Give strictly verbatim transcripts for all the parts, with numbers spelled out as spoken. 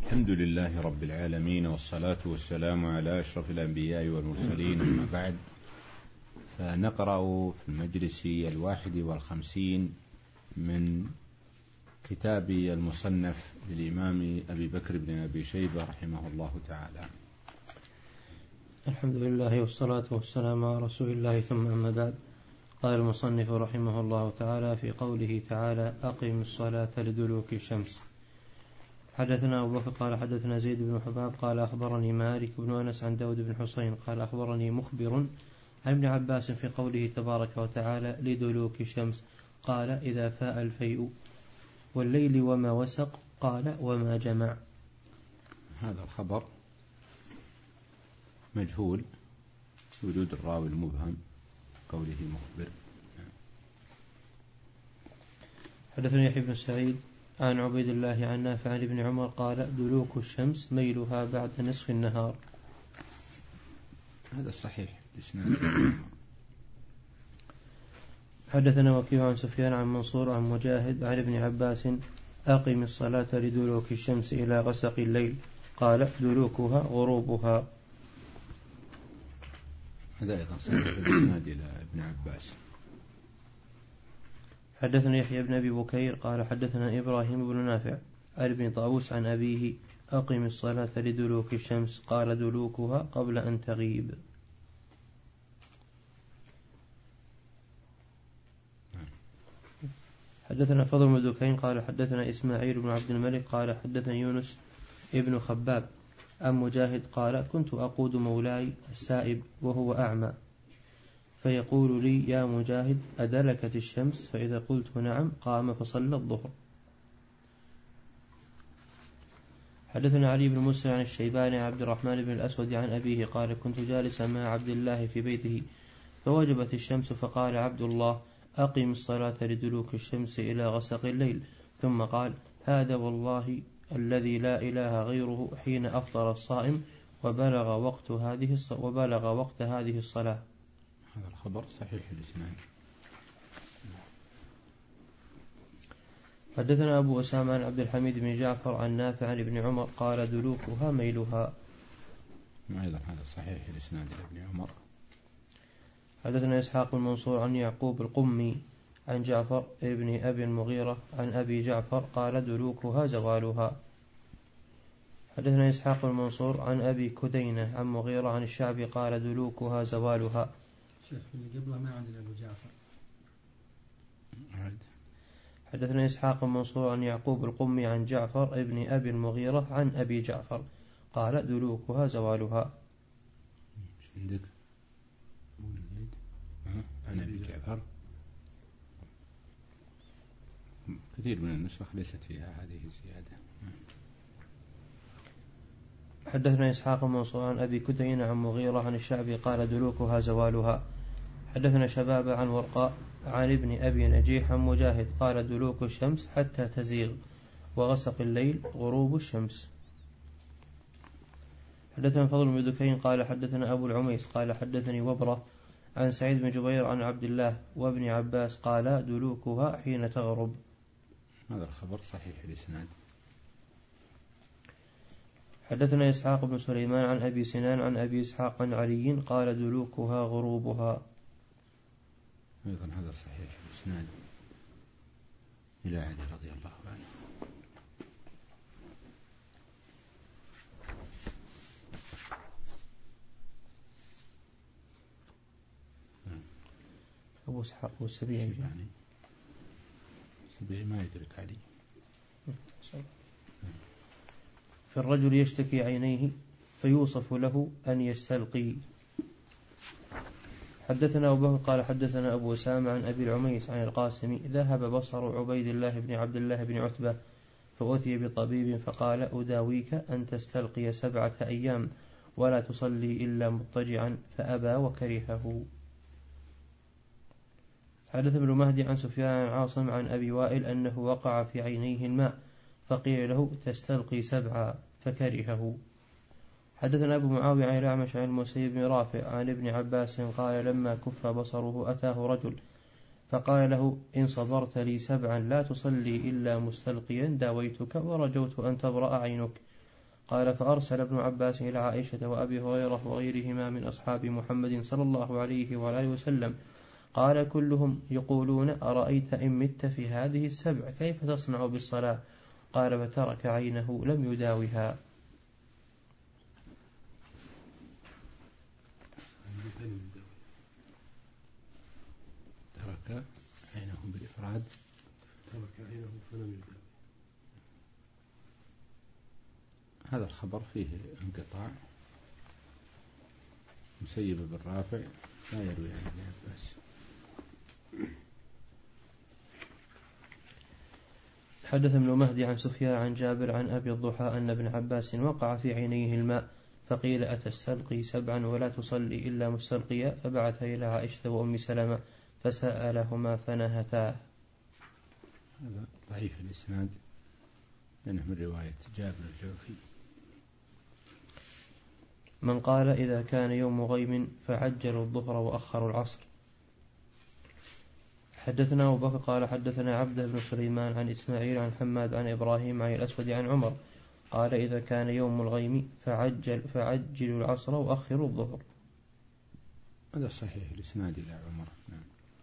الحمد لله رب العالمين، والصلاة والسلام على أشرف الأنبياء والمرسلين، أما بعد، فنقرأ في المجلس الواحد والخمسين من كتاب المصنف للإمام أبي بكر بن أبي شيبة رحمه الله تعالى. الحمد لله والصلاة والسلام على رسول الله، ثم أما بعد. قال المصنف رحمه الله تعالى في قوله تعالى: أقم الصلاة لدلوك الشمس. حدثنا أبو بكر قال حدثنا زيد بن حباب قال أخبرني مالك بن أنس عن داود بن حسين قال أخبرني مخبر عن ابن عباس في قوله تبارك وتعالى: لدلوك الشمس، قال: إذا فاء الفيء، والليل وما وسق، قال: وما جمع. هذا الخبر مجهول وجود الراوي المبهم قوله مخبر. حدثني يحيى بن سعيد عن عبيد الله عن نافع عن ابن عمر قال: دلوك الشمس ميلها بعد نصف النهار. هذا الصحيح. حدثنا وكيع عن سفيان عن منصور عن مجاهد عن ابن عباس: أقم الصلاة لدلوك الشمس إلى غسق الليل، قال: دلوكها غروبها. هذا أيضا صحيح الإسناد إلى ابن عباس. حدثنا يحيى بن أبي بكير قال حدثنا إبراهيم بن نافع عن ابن طاووس عن أبيه: أقم الصلاة لدلوك الشمس، قال: دلوكها قبل أن تغيب. حدثنا فضل بن دكين قال حدثنا إسماعيل بن عبد الملك قال حدثنا يونس ابن خباب عن مجاهد قال: كنت أقود مولاي السائب وهو أعمى، فيقول لي: يا مجاهد، أدلكت الشمس؟ فإذا قلت نعم قام فصلى الظهر. حدثنا علي بن مسلم عن الشيباني عبد الرحمن بن الأسود عن أبيه قال: كنت جالسا مع عبد الله في بيته فوجبت الشمس، فقال عبد الله: أقم الصلاة لدلوك الشمس إلى غسق الليل، ثم قال: هذا والله الذي لا إله غيره حين أفطر الصائم وبلغ وقت هذه وبلغ وقت هذه الصلاة. هذا الخبر صحيح الإسناد. حدثنا أبو أسامة عن عبد الحميد بن جعفر عن نافع عن ابن عمر قال: دلوكها ميلها. أيضا هذا صحيح الإسناد إلى ابن عمر. حدثنا إسحاق بن منصور عن يعقوب القمي عن جعفر ابن أبي المغيرة عن أبي جعفر قال: دلوكها زوالها. حدثنا إسحاق بن منصور عن أبي كدينة عن مغيرة عن الشعبي قال: دلوكها زوالها. شيخ اللي قبله ما عندنا أبو جعفر. حدثنا إسحاق بن منصور عن يعقوب القمي عن جعفر ابن أبي المغيرة عن أبي جعفر قال: دلوكها زوالها. عندك عن أبي جعفر كثير من النسخ ليست فيها هذه الزيادة. حدثنا إسحاق بن منصور عن أبي كدين عن مغيرة عن الشعبي قال: دلوكها زوالها. حدثنا شباب عن ورقاء عن ابن أبي نجيح عن مجاهد قال: دلوك الشمس حتى تزيغ، وغسق الليل غروب الشمس. حدثنا فضل بن دكين قال حدثنا أبو العميس قال حدثني وبرة عن سعيد بن جبير عن عبد الله وابن عباس قال: دلوكها حين تغرب. هذا الخبر صحيح الإسناد. حدثنا إسحاق بن سليمان عن أبي سنان عن أبي إسحاق عن علي قال: دلوكها غروبها. أيضا هذا صحيح الإسناد إلى علي رضي الله عنه. أبو إسحاق والسبيعي يعني السبيعي ما يدرك علي. في الرجل يشتكي عينيه فيوصف له أن يستلقي. حدثنا أبو بكر قال حدثنا أبو أسامة عن أبي العميس عن القاسم: ذهب بصر عبيد الله بن عبد الله بن عتبة فأتي بطبيب فقال: أداويك أن تستلقي سبعة أيام ولا تصلي إلا مضطجعا، فأبى وكرهه. حدث ابن مهدي عن سفيان عن عاصم عن أبي وائل أنه وقع في عينيه الماء فقيل له: تستلقي سبعة، فكرهه. حدثنا أبو معاوية عن الأعمش عن المسيب بن رافع عن ابن عباس قال: لما كف بصره أتاه رجل فقال له: إن صبرت لي سبعا لا تصلي إلا مستلقيا داويتك ورجوت أن تبرأ عينك. قال فأرسل ابن عباس إلى عائشة وأبي هريرة وغيرهما من أصحاب محمد صلى الله عليه وآله وسلم، قال كلهم يقولون أرأيت إن مت في هذه السبع كيف تصنع بالصلاة؟ قال فترك عينه لم يداوها. ترك عينه بالإفراد، ترك عينه فلم يداوي. هذا الخبر فيه انقطاع. مسيب بن رافع لا يروي عن ابن عباس. حدث ابن مهدي عن سفيان عن جابر عن أبي الضحى أن ابن عباس وقع في عينيه الماء فقيل أتستلقي سبعا ولا تصلي إلا مستلقيا؟ فبعث إلى عائشة وأم سلمة فسألهما فنهتا. هذا ضعيف الإسناد لأنه من رواية جابر الجوفي. من قال إذا كان يوم غيم فعجلوا الظهر وأخروا العصر. حدثنا أبو بكر قال حدثنا عبده بن سليمان عن إسماعيل عن حماد عن إبراهيم عن الأسود عن عمر قال إذا كان يوم الغيم فعجل فعجلوا العصر وأخروا الظهر. هذا صحيح الإسناد إلى عمر. نعم.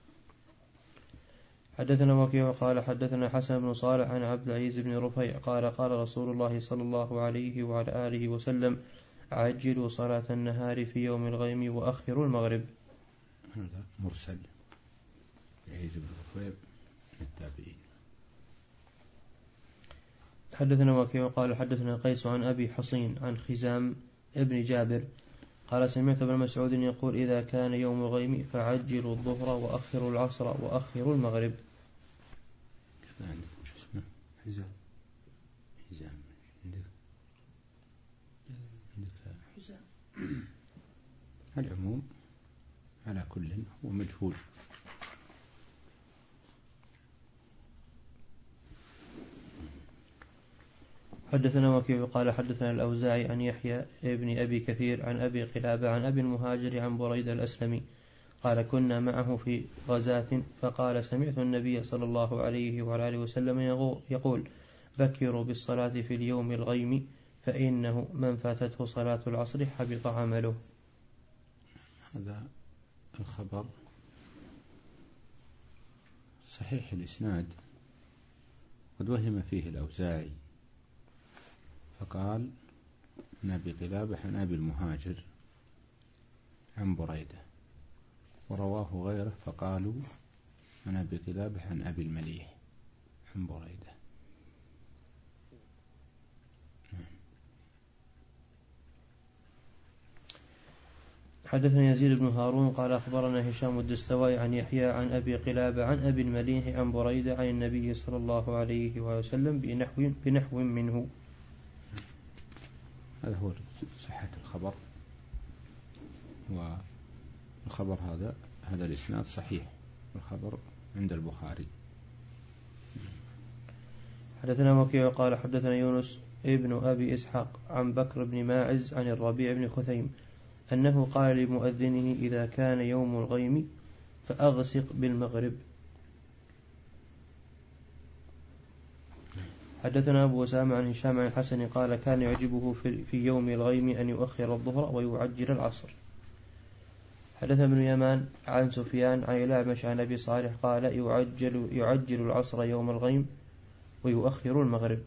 حدثنا وكيع قال حدثنا حسن بن صالح عن عبد العزيز بن رفيع قال قال رسول الله صلى الله عليه وعلى آله وسلم عجلوا صلاة النهار في يوم الغيم وأخروا المغرب. هذا مرسل عزيز بن رفيع من التابعين. حدثنا وكيع قال حدثنا قيس عن أبي حصين عن خزام ابن جابر قال سمعت ابن مسعود يقول إذا كان يوم الغيم فعجلوا الظهر وأخروا العصر وأخروا المغرب. كذا عندك شو اسمه؟ حزام. حزام عندك عندك حزام. العموم على كل هو مجهول. حدثنا وكيع قال حدثنا الأوزاعي عن يحيى ابن أبي كثير عن أبي قلابة عن أبي المهاجر عن بريدة الأسلمي قال كنا معه في غزاة فقال سمعت النبي صلى الله عليه وعلى آله وسلم يقول بكروا بالصلاة في اليوم الغيم فإنه من فاتته صلاة العصر حبط عمله. هذا الخبر صحيح الإسناد قد وهم فيه الأوزاعي فقال عن أبي قلابة عن أبي المهاجر عن بريدة، ورواه غيره فقالوا عن أبي قلابة عن أبي المليح عن بريدة. حدثنا يزيد بن هارون قال أخبرنا هشام الدستوائي عن يحيى عن أبي قلابة عن أبي المليح عن بريدة عن النبي صلى الله عليه وسلم بنحو, بنحو منه. هذا هو صحة الخبر، والخبر هذا هذا الإسناد صحيح، الخبر عند البخاري. حدثنا وكيع قال حدثنا يونس ابن أبي إسحاق عن بكر بن ماعز عن الربيع بن خثيم أنه قال لمؤذنه إذا كان يوم الغيم فأغسق بالمغرب. حدثنا أبو أسامة عن هشام عن الحسن قال كان يعجبه في يوم الغيم أن يؤخر الظهر ويعجل العصر. حدث ابن يمان عن سفيان عن الأعمش عن أبي صالح قال يعجل, يعجل العصر يوم الغيم ويؤخر المغرب.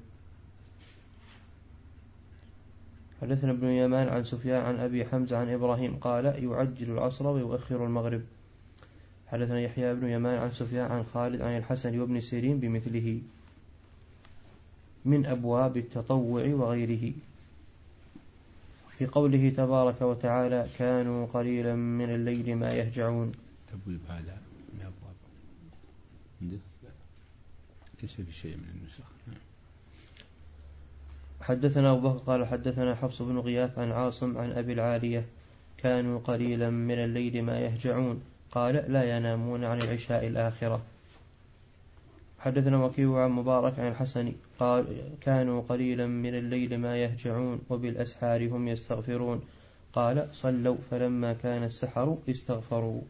حدثنا ابن يمان عن سفيان عن أبي حمزة عن إبراهيم قال يعجل العصر ويؤخر المغرب. حدثنا يحيى بن يمان عن سفيان عن خالد عن الحسن وابن سيرين بمثله من أبواب التطوع وغيره في قوله تبارك وتعالى كانوا قليلا من الليل ما يهجعون. تبويب هذا من أبواب عندك؟ ليس في شيء من النسخ. حدثنا أبو بكر قال حدثنا حفص بن غياث عن عاصم عن أبي العالية كانوا قليلا من الليل ما يهجعون قال لا ينامون عن العشاء الآخرة. حدثنا وكيع عن مبارك عن الحسن قال كانوا قليلا من الليل ما يهجعون وبالأسحار هم يستغفرون قال صلوا فلما كان السحر استغفروا.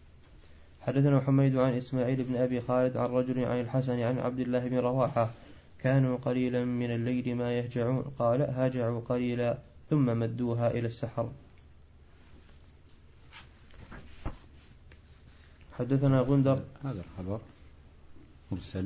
حدثنا حميد عن إسماعيل بن أبي خالد عن رجل عن الحسن عن عبد الله بن رواحة كانوا قليلا من الليل ما يهجعون قال هجعوا قليلا ثم مدوها إلى السحر. حدثنا غندر. هذا الخبر مرسل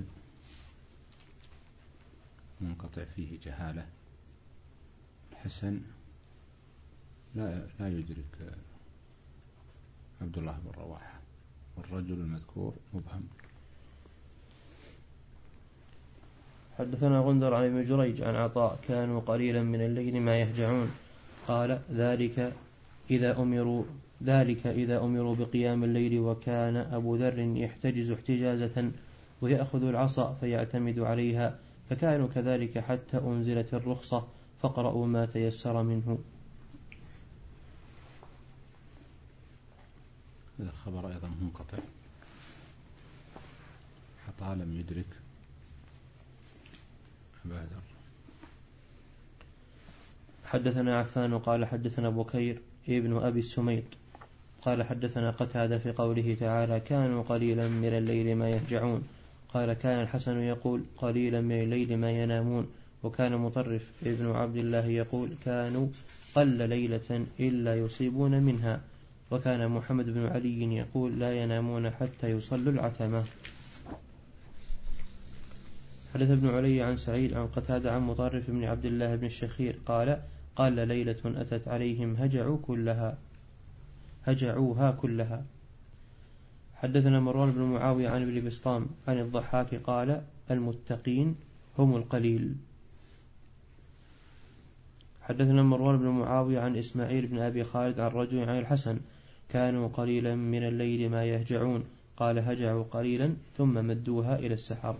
منقطع فيه جهالة. الحسن لا لا يدرك عبد الله بن رواحة، والرجل المذكور مبهم. حدثنا غندر عن ابن جريج عن عطاء كانوا قليلا من الليل ما يهجعون قال ذلك إذا أمروا ذلك إذا أمروا بقيام الليل، وكان أبو ذر يحتجز احتجازة ويأخذ العصا فيعتمد عليها، فكانوا كذلك حتى أنزلت الرخصة فاقرأوا ما تيسر منه. هذا الخبر أيضا منقطع، حتى لم يدرك أبا ذر. حدثنا عفان قال حدثنا بكير ابن أبي السميط قال حدثنا قتادة في قوله تعالى كانوا قليلا من الليل ما يهجعون قال كان الحسن يقول قليلا من الليل ما ينامون، وكان مطرف ابن عبد الله يقول كانوا قل ليلة إلا يصيبون منها، وكان محمد بن علي يقول لا ينامون حتى يصلوا العتمة. حدث ابن علي عن سعيد عن قتادة عن مطرف بن عبد الله بن الشخير قال قال ليلة أتت عليهم هجعوا كلها هجعوها كلها. حدثنا مروان بن معاوية عن ابن بسطام عن الضحاك قال المتقين هم القليل. حدثنا مروان بن معاوية عن إسماعيل بن أبي خالد عن رجل عن الحسن كانوا قليلا من الليل ما يهجعون قال هجعوا قليلا ثم مدوها إلى السحر.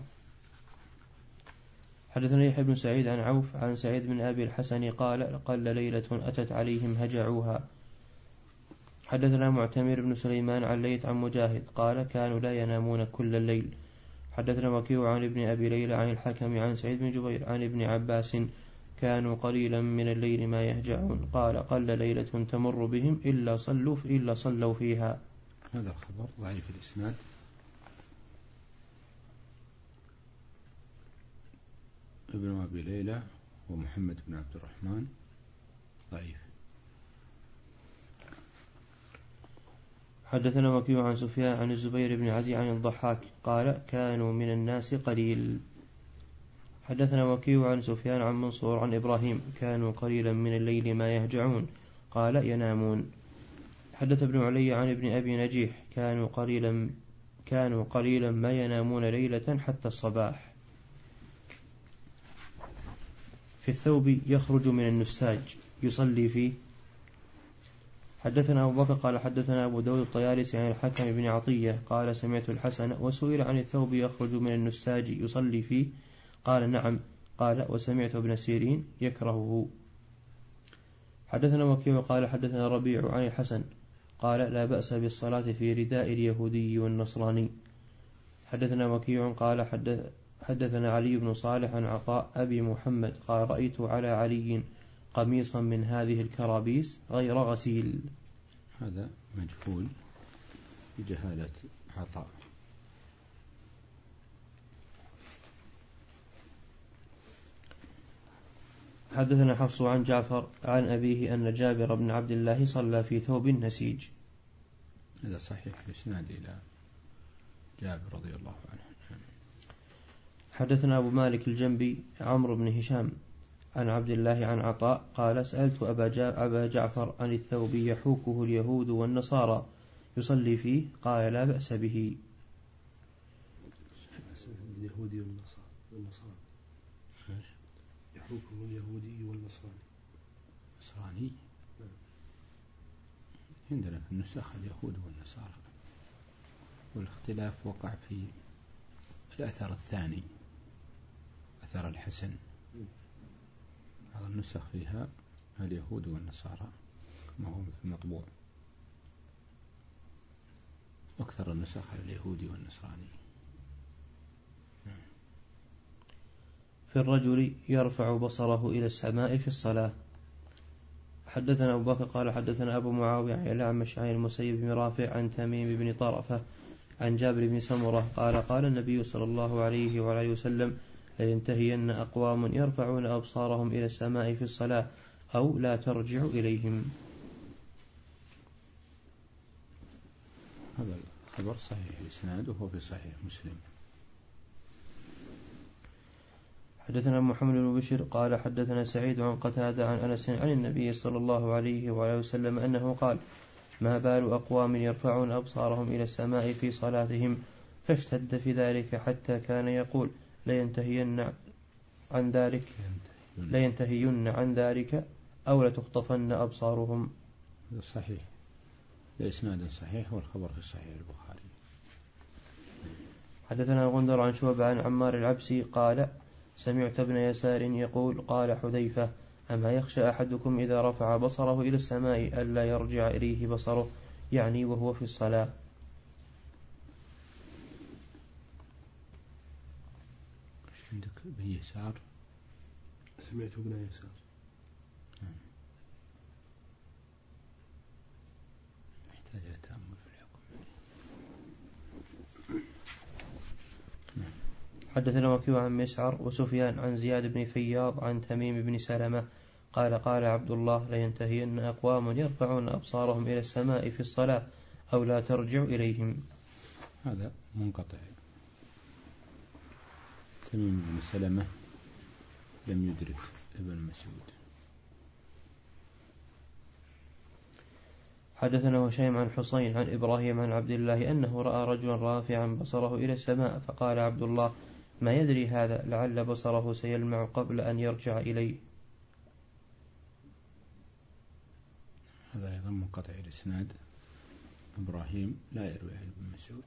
حدثنا يحيى بن سعيد عن عوف عن سعيد بن أبي الحسن قال قل ليلة أتت عليهم هجعوها. حدثنا معتمر بن سليمان عن ليث عن مجاهد قال كانوا لا ينامون كل الليل. حدثنا وكيع عن ابن أبي ليلى عن الحكم عن سعيد بن جبير عن ابن عباس كانوا قليلا من الليل ما يهجعون قال قل ليلة تمر بهم إلا صلوا إلا صلوا فيها. هذا الخبر ضعيف الإسناد، ابن أبي ليلى ومحمد بن عبد الرحمن ضعيف. حدثنا وكيع عن سفيان عن الزبير بن عدي عن الضحاك قال كانوا من الناس قليل. حدثنا وكيع عن سفيان عن منصور عن إبراهيم كانوا قليلا من الليل ما يهجعون قال ينامون. حدث ابن علي عن ابن أبي نجيح كانوا قليلا كانوا قليلا ما ينامون ليلة حتى الصباح. في الثوب يخرج من النساج يصلي فيه. حدثنا أبو بكر قال حدثنا أبو داود الطيالسي عن الحكم بن عطية قال سمعت الحسن وسئل عن الثوب يخرج من النساج يصلي فيه قال نعم قال وسمعت ابن سيرين يكرهه. حدثنا وكيع قال حدثنا ربيع عن الحسن قال لا بأس بالصلاة في رداء اليهودي والنصراني. حدثنا وكيع قال حدث حدثنا علي بن صالح عن عطاء أبي محمد قال رأيت على علي قميصا من هذه الكرابيس غير غسيل. هذا مجهول بجهالة عطاء. حدثنا حفص عن جعفر عن أبيه أن جابر بن عبد الله صلى في ثوب نسيج. هذا صحيح بإسناد إلى جابر رضي الله عنه. حدثنا أبو مالك الجنبي عمرو بن هشام عن عبد الله عن عطاء قال سألت أبا جعفر عن الثوب يحوكه اليهود والنصارى يصلي فيه قال لا بأس به. اليهودي والنصارى يحوكه اليهودي والنصراني. نصراني عندنا في النسخ اليهود والنصارى، والاختلاف وقع في الأثر الثاني أثر الحسن. بعض النسخ فيها اليهود والنصارى ما هو في المطبوع، أكثر النسخ على اليهودي والنصراني. في الرجل يرفع بصره إلى السماء في الصلاة. حدثنا أبو بكر قال حدثنا أبو معاوية عن الأعمش عن المسيب بن رافع عن تميم بن طرفة عن جابر بن سمرة قال قال النبي صلى الله عليه وعلى وسلم لينتهين أقوام يرفعون أبصارهم إلى السماء في الصلاة أو لا ترجع إليهم. هذا الخبر صحيح الإسناد وهو في صحيح مسلم. حدثنا محمد بن بشير قال حدثنا سعيد عن قتادة عن أنس عن النبي صلى الله عليه وآله وسلم أنه قال: ما بال أقوام يرفعون أبصارهم إلى السماء في صلاتهم، فاشتد في ذلك حتى كان يقول: لينتهين عن ذلك لينتهين عن ذلك أو لتخطفن أبصارهم. صحيح الإسناد صحيح والخبر في صحيح البخاري. حدثنا غندر عن شعبة عن عمار العبسي قال: سمعت ابن يسار يقول: قال حذيفة: أما يخشى أحدكم إذا رفع بصره إلى السماء ألا يرجع إليه بصره، يعني وهو في الصلاة. ايش عندك ابن يسار؟ سمعت ابن يسار. يحتاج إلى تأمل في الحكم. حدثنا وكيع عن مسعر وسفيان عن زياد بن فياض عن تميم بن سلمة قال: قال عبد الله: لينتهين أقوام يرفعون أبصارهم إلى السماء في الصلاة أو لا ترجع إليهم. هذا منقطع. تميم بن سلمة لم يدرك ابن مسعود. حدثنا هشيم عن حسين عن إبراهيم عن عبد الله أنه رأى رجلا رافعا بصره إلى السماء، فقال عبد الله: ما يدري هذا، لعل بصره سيلمع قبل أن يرجع إليه. هذا أيضا منقطع الإسناد. إبراهيم لا يروي عن ابن مسعود.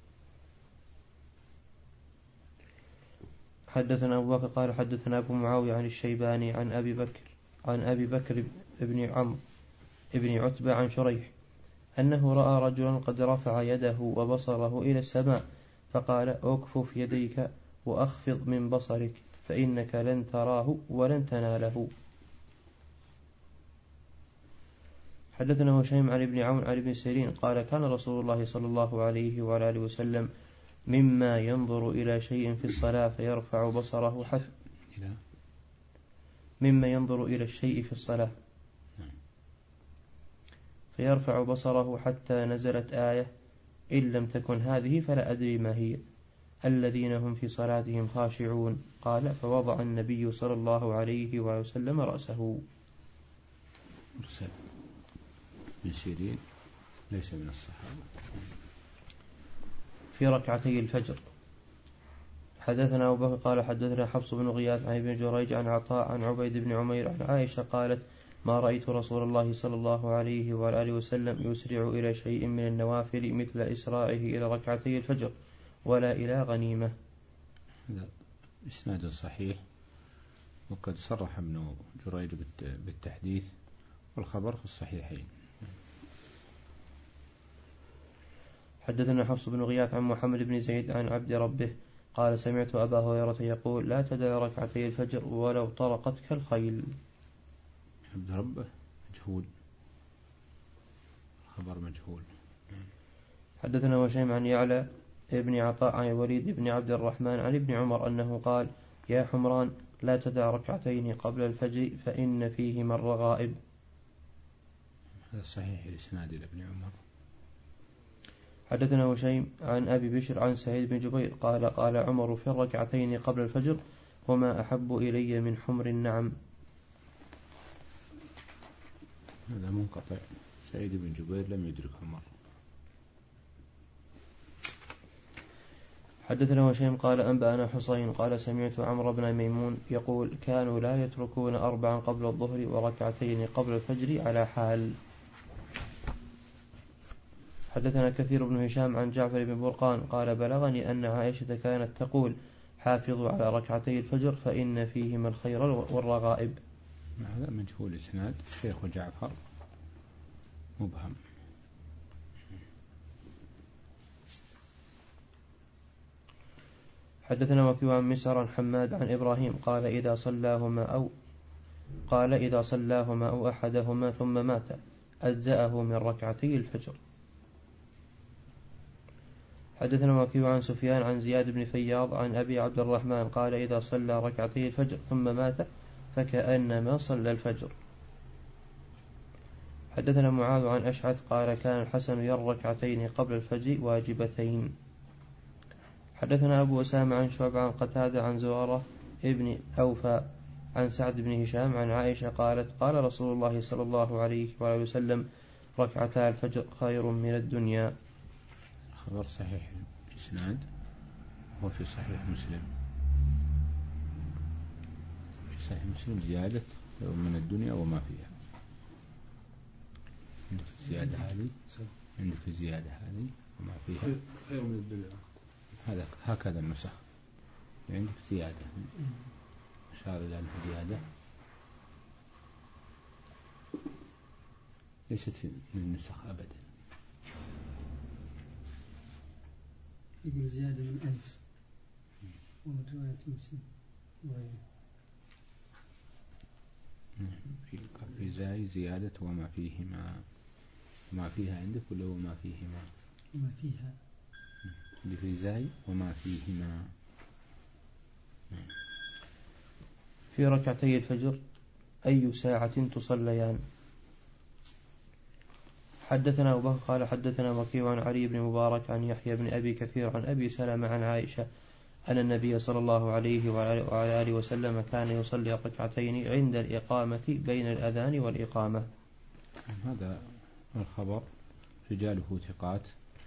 حدثنا أبو بكر قال حدثنا أبو معاوية عن الشيباني عن أبي بكر عن أبي بكر بن عمرو ابن عتبة عن شريح أنه رأى رجلا قد رفع يده وبصره إلى السماء، فقال: أكفف يديك وأخفض من بصرك فإنك لن تراه ولن تناله. حدثنا هشيم عن ابن عون عن ابن سيرين قال: كان رسول الله صلى الله عليه وعلى آله وسلم مما ينظر إلى شيء في الصلاة فيرفع بصره حتى مما ينظر إلى الشيء في الصلاة فيرفع بصره حتى نزلت آية: إن لم تكن هذه فلا أدري ما هي، الذين هم في صلاتهم خاشعون. قال: فوضع النبي صلى الله عليه وسلم رأسه. مرسل بن سيرين ليس من الصحابة. في ركعتي الفجر. حدثنا أبو بكر قال حدثنا حفص بن غياث عن ابن جريج عن عطاء عن عبيد بن عمير عن عائشة قالت: ما رأيت رسول الله صلى الله عليه وآله وسلم يسرع إلى شيء من النوافل مثل إسراعه إلى ركعتي الفجر ولا إلى غنيمة. هذا إسناد صحيح، وقد صرح ابن جريج بالتحديث، والخبر في الصحيحين. حدثنا حفص بن غياث عن محمد بن زيد عن عبد ربه قال: سمعت أبا هريرة يقول: لا تدع ركعتي الفجر ولو طرقتك الخيل. عبد ربه مجهول، خبر مجهول. حدثنا وشيم عن يعلى ابن عطاء عن الوليد بن عبد الرحمن عن ابن عمر أنه قال: يا حمران لا تدع ركعتين قبل الفجر فإن فيهما الرغائب. هذا صحيح الإسناد لابن عمر. حدثنا وشيم عن أبي بشر عن سعيد بن جبير قال: قال عمر في الركعتين قبل الفجر: وما أحب إلي من حمر النعم. هذا منقطع. سعيد بن جبير لم يدرك عمر. حدثنا وشيم قال: أنبأنا حسين قال: سمعت عمرو بن ميمون يقول: كانوا لا يتركون أربعا قبل الظهر وركعتين قبل الفجر على حال. حدثنا كثير بن هشام عن جعفر بن برقان قال: بلغني أن عائشة كانت تقول: حافظوا على ركعتي الفجر فإن فيهما الخير والرغائب. هذا مجهول إسناد. شيخ جعفر مبهم. حدثنا وكيع عن مسعر عن حماد عن إبراهيم قال: إذا صلاهما أو قال إذا صلاهما أو أحدهما ثم مات أجزأه من ركعتي الفجر. حدثنا وكيع عن سفيان عن زياد بن فياض عن أبي عبد الرحمن قال إذا صلى ركعتي الفجر ثم مات فكأنما صلى الفجر. حدثنا معاذ عن أشعث قال كان الحسن يرى ركعتين قبل الفجر واجبتين. حدثنا أبو أسامة عن شعبة عن قتادة عن زرارة ابن أوفى عن سعد بن هشام عن عائشة قالت قال رسول الله صلى الله عليه وآله وسلم ركعتا الفجر خير من الدنيا. خبر صحيح الإسناد هو في صحيح مسلم. في صحيح مسلم زيادة خير من الدنيا وما فيها. عندك الزيادة هذه عندك الزيادة هذه وما فيها خير من الدنيا. هذا هكذا النسخ عندك زيادة أشار إلى أنها زيادة ليست في النسخ أبدا. يقول زيادة من ألف ومن رواية مسلم وغيره. في في زاي زيادة وما فيهما ما فيها عندك ولا وما فيهما وما فيها اللي في زاي وما فيهما. في ركعتي الفجر أي ساعة تصليان؟ حدثنا أبو بكر قال حدثنا وكيع عن علي بن مبارك عن يحيى بن أبي كثير عن أبي سلمة عن عائشة أن النبي صلى الله عليه وعلى آله وسلم كان يصلي ركعتين عند الإقامة بين الأذان والإقامة. هذا الخبر رجاله ثقات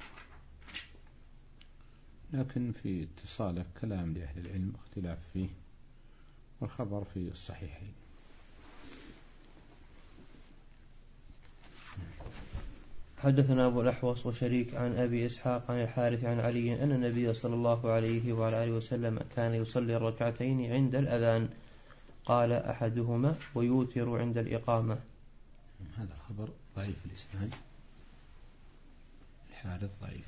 لكن في اتصاله كلام لأهل العلم اختلاف فيه والخبر في الصحيحين. حدثنا أبو الأحوص وشريك عن أبي إسحاق عن الحارث عن علي أن النبي صلى الله عليه وعلى آله وسلم كان يصلي الركعتين عند الأذان قال أحدهما ويوتر عند الإقامة. هذا الخبر ضعيف الإسناد. الحارث ضعيف.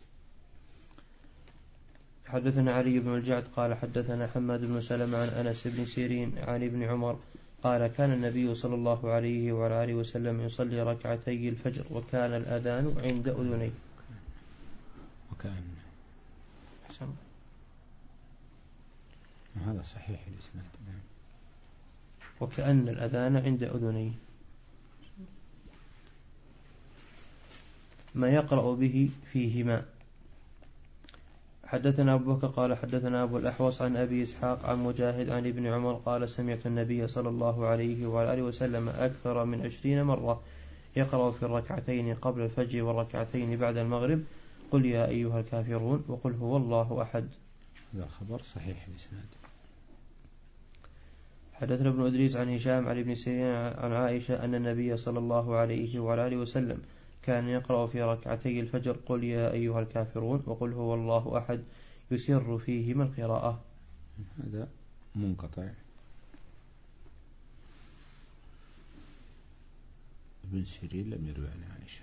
حدثنا علي بن الجعد قال حدثنا حماد بن سلمة عن أنس بن سيرين عن ابن عمر قال كان النبي صلى الله عليه وعلى آله وسلم يصلي ركعتي الفجر وكان الأذان عند أذنيه. وكان هذا صحيح الإسناد. وكأن الأذان عند أذنيه. ما يقرأ به فيهما. حدثنا أبو بكر قال حدثنا أبو الأحوص عن أبي إسحاق عن مجاهد عن ابن عمر قال سمعت النبي صلى الله عليه وعلى آله وسلم أكثر من عشرين مرة يقرأ في الركعتين قبل الفجر والركعتين بعد المغرب قل يا أيها الكافرون وقل هو الله أحد. هذا الخبر صحيح الإسناد. حدثنا ابن إدريس عن هشام عن ابن سيرين عن عائشة أن النبي صلى الله عليه وعلى آله وسلم كان يقرأ في ركعتي الفجر قل يا أيها الكافرون وقل هو الله أحد يسر فيهما القراءة. هذا منقطع. ابن سيرين لم يروي عن عائشة.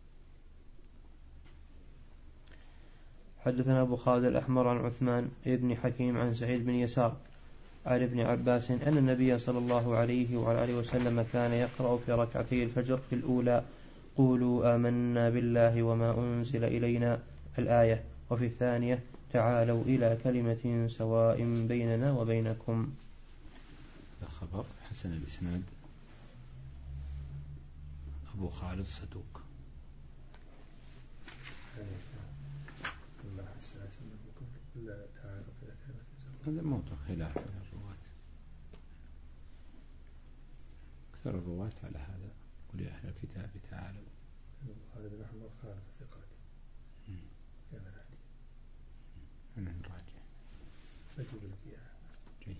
حدثنا أبو خالد الأحمر عن عثمان ابن حكيم عن سعيد بن يسار عن ابن عباس أن النبي صلى الله عليه وعلى آله وسلم كان يقرأ في ركعتي الفجر في الأولى قولوا آمنا بالله وما أنزل إلينا الآية وفي الثانية تعالوا إلى كلمة سواء بيننا وبينكم. الخبر حسن الإسناد. أبو خالد صدوق. هذا موضوع خلاف بين الرواة. أكثر الرواة على هذا قل يا أهل الكتاب تعالوا. هذا بن أحمر خالف الثقات. أنا نراجع. جيد.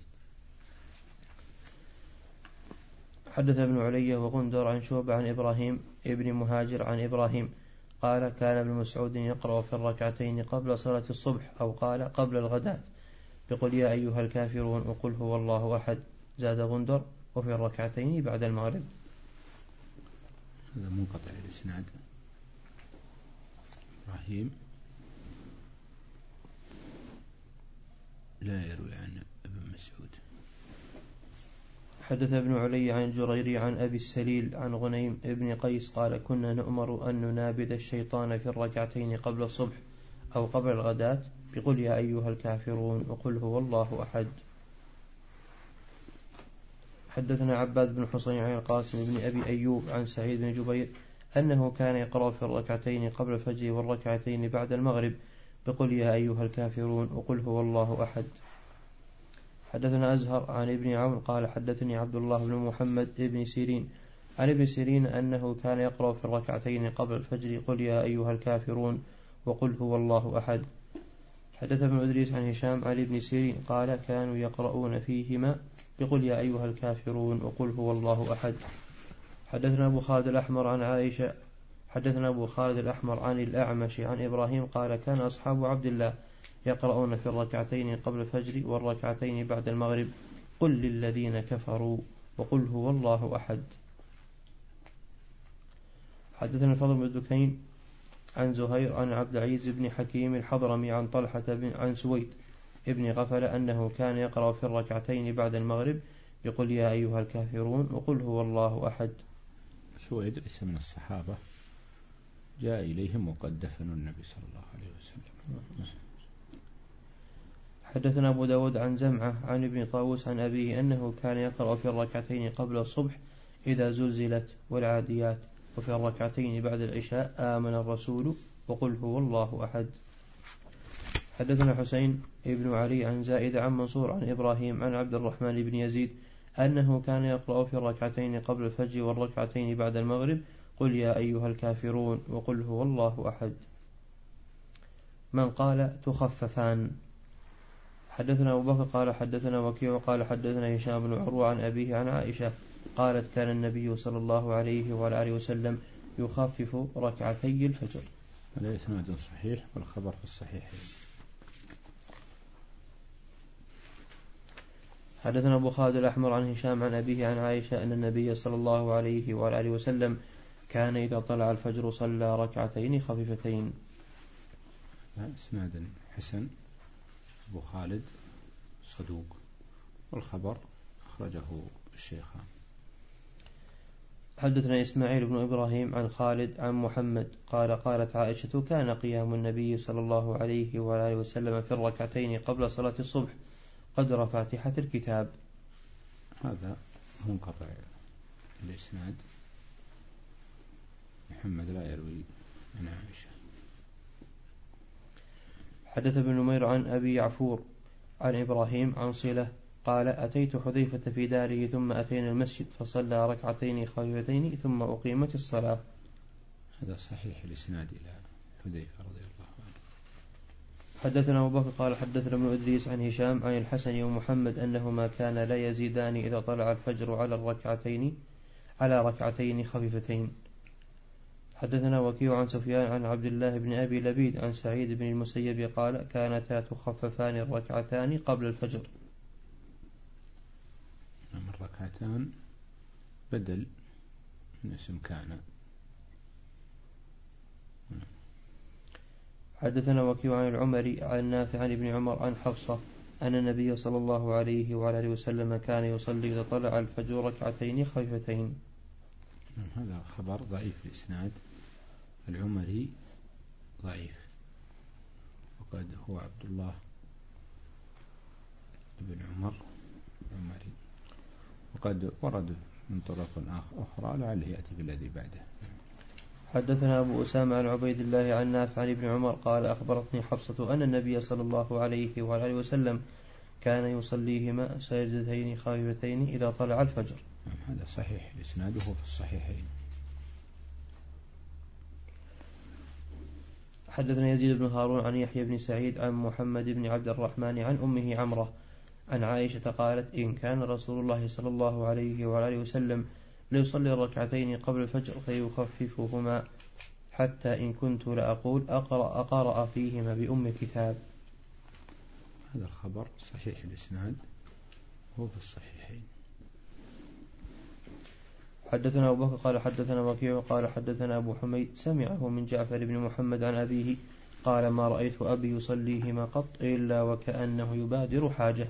حدث ابن علي وغندر عن شعبة عن إبراهيم ابن مهاجر عن إبراهيم قال كان ابن مسعود يقرأ في الركعتين قبل صلاة الصبح أو قال قبل الغداة بقل يا أيها الكافرون وقل هو الله أحد. زاد غندر وفي الركعتين بعد المغرب. هذا منقطع الإسناد. إبراهيم لا يروي عن ابن مسعود. حدث ابن علي عن الجريري عن أبي السليل عن غنيم ابن قيس قال كنا نؤمر أن ننابذ الشيطان في الركعتين قبل الصبح أو قبل الغداة بقل يا أيها الكافرون وقل هو الله أحد. حدثنا عباد بن حسين عن القاسم بن أبي أيوب عن سعيد بن جبير أنه كان يقرأ في الركعتين قبل الفجر والركعتين بعد المغرب بقل يا أيها الكافرون وقل هو الله أحد. حدثنا أزهر عن ابن عون قال حدثني عبد الله بن محمد بن سيرين عن ابن سيرين أنه كان يقرأ في الركعتين قبل الفجر قل يا أيها الكافرون وقل هو الله أحد. حدث ابن إدريس عن هشام عن ابن سيرين قال كانوا يقرؤون فيهما بقل يا أيها الكافرون وقل هو الله أحد. حدثنا أبو خالد الأحمر عن عائشة حدثنا أبو خالد الأحمر عن الأعمش عن إبراهيم قال كان أصحاب عبد الله يقرؤون في الركعتين قبل الفجر والركعتين بعد المغرب قل للذين كفروا وقل هو الله أحد. حدثنا الفضل بن دكين عن زهير عن عبد العزيز بن حكيم الحضرمي عن طلحة بن عن سويد ابن غفل أنه كان يقرأ في الركعتين بعد المغرب بقل يا أيها الكافرون وقل هو الله أحد. سويد ليس من الصحابة، جاء إليهم وقد دفنوا النبي صلى الله عليه وسلم. حدثنا أبو داود عن زمعة عن ابن طاووس عن أبيه أنه كان يقرأ في الركعتين قبل الصبح إذا زلزلت والعاديات وفي الركعتين بعد العشاء آمن الرسول وقل هو الله أحد. حدثنا حسين ابن علي عن زائد عن منصور عن إبراهيم عن عبد الرحمن بن يزيد أنه كان يقرأ في الركعتين قبل الفجر والركعتين بعد المغرب قل يا أيها الكافرون وقل هو الله أحد. من قال تخففان. حدثنا أبو بكر قال حدثنا وكيع قال حدثنا هشام بن عروة عن أبيه عن عائشة قالت كان النبي صلى الله عليه وآله وسلم يخفف ركعتي الفجر. هذا إسناد صحيح والخبر في الصحيحين. حدثنا أبو خالد الأحمر عن هشام عن أبيه عن عائشة أن النبي صلى الله عليه وآله وسلم كان إذا طلع الفجر صلى ركعتين خفيفتين. إسناد حسن، أبو خالد صدوق، والخبر أخرجه الشيخان. حدثنا إسماعيل بن إبراهيم عن خالد عن محمد قال قالت عائشة كان قيام النبي صلى الله عليه وآله وسلم في الركعتين قبل صلاة الصبح قدر فاتحة الكتاب. هذا منقطع الإسناد، محمد لا يروي عن عائشة. حدث ابن نمير عن أبي يعفور عن إبراهيم عن صلة قال أتيت حذيفة في داره ثم أتينا المسجد فصلى ركعتين خفيفتين ثم أقيمت الصلاة. هذا صحيح الإسناد إلى حذيفة رضي الله عنه. حدثنا أبو بكر قال حدثنا ابن إدريس عن هشام عن الحسن ومحمد أنهما كان لا يزيدان إذا طلع الفجر على الركعتين على ركعتين خفيفتين. حدثنا وكيع عن سفيان عن عبد الله بن أبي لبيد عن سعيد بن المسيب قال كانتا تخففان الركعتان قبل الفجر. الركعتان بدل من اسم كان. حدثنا وكيع عن العمري عن نافع عن ابن عمر عن حفصة أن النبي صلى الله عليه وعلى وسلم كان يصلي إذا طلع الفجر ركعتين خفيفتين. هذا خبر ضعيف الإسناد، العمري ضعيف، وقد هو عبد الله بن عمر عمري، وقد ورد من طرق أخرى لعله يأتي بالذي بعده. حدثنا أبو أسامة عن عبيد الله عن نافع عن ابن عمر قال أخبرتني حفصة أن النبي صلى الله عليه وعلى وسلم كان يصليهما سجدتين خفيفتين إذا طلع الفجر. هذا صحيح الإسناد وهو في الصحيحين. حدثنا يزيد بن هارون عن يحيى بن سعيد عن محمد بن عبد الرحمن عن أمه عمرة عن عائشة قالت إن كان رسول الله صلى الله عليه وعلى وسلم ليصلي الركعتين قبل الفجر فيخففهما حتى إن كنت لأقول أقرأ, أقرأ فيهما بأم كتاب. هذا الخبر صحيح الإسناد وهو في الصحيحين. حدثنا أبو بكر قال حدثنا وكيع قال حدثنا أبو حميد سمعه من جعفر بن محمد عن أبيه قال ما رأيت أبي يصليهما قط إلا وكأنه يبادر حاجة.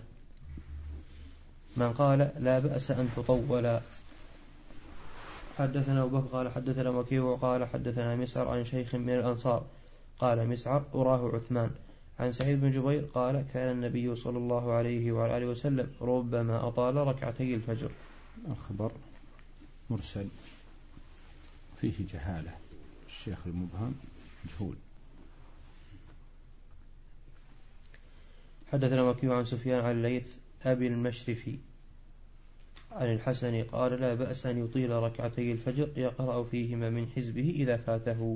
من قال لا بأس أن تطولا. حدثنا أبو بكر قال حدثنا وكيع قال حدثنا مسعر عن شيخ من الأنصار قال مسعر أراه عثمان. عن سعيد بن جبير قال كان النبي صلى الله عليه وعلى آله وسلم ربما أطال ركعتي الفجر. الخبر مرسل فيه جهالة، الشيخ المبهم مجهول. حدثنا وكيع عن سفيان عن الليث أبي المشرفي عن الحسن قال لا بأس أن يطيل ركعتي الفجر يقرأ فيهما من حزبه إذا فاته.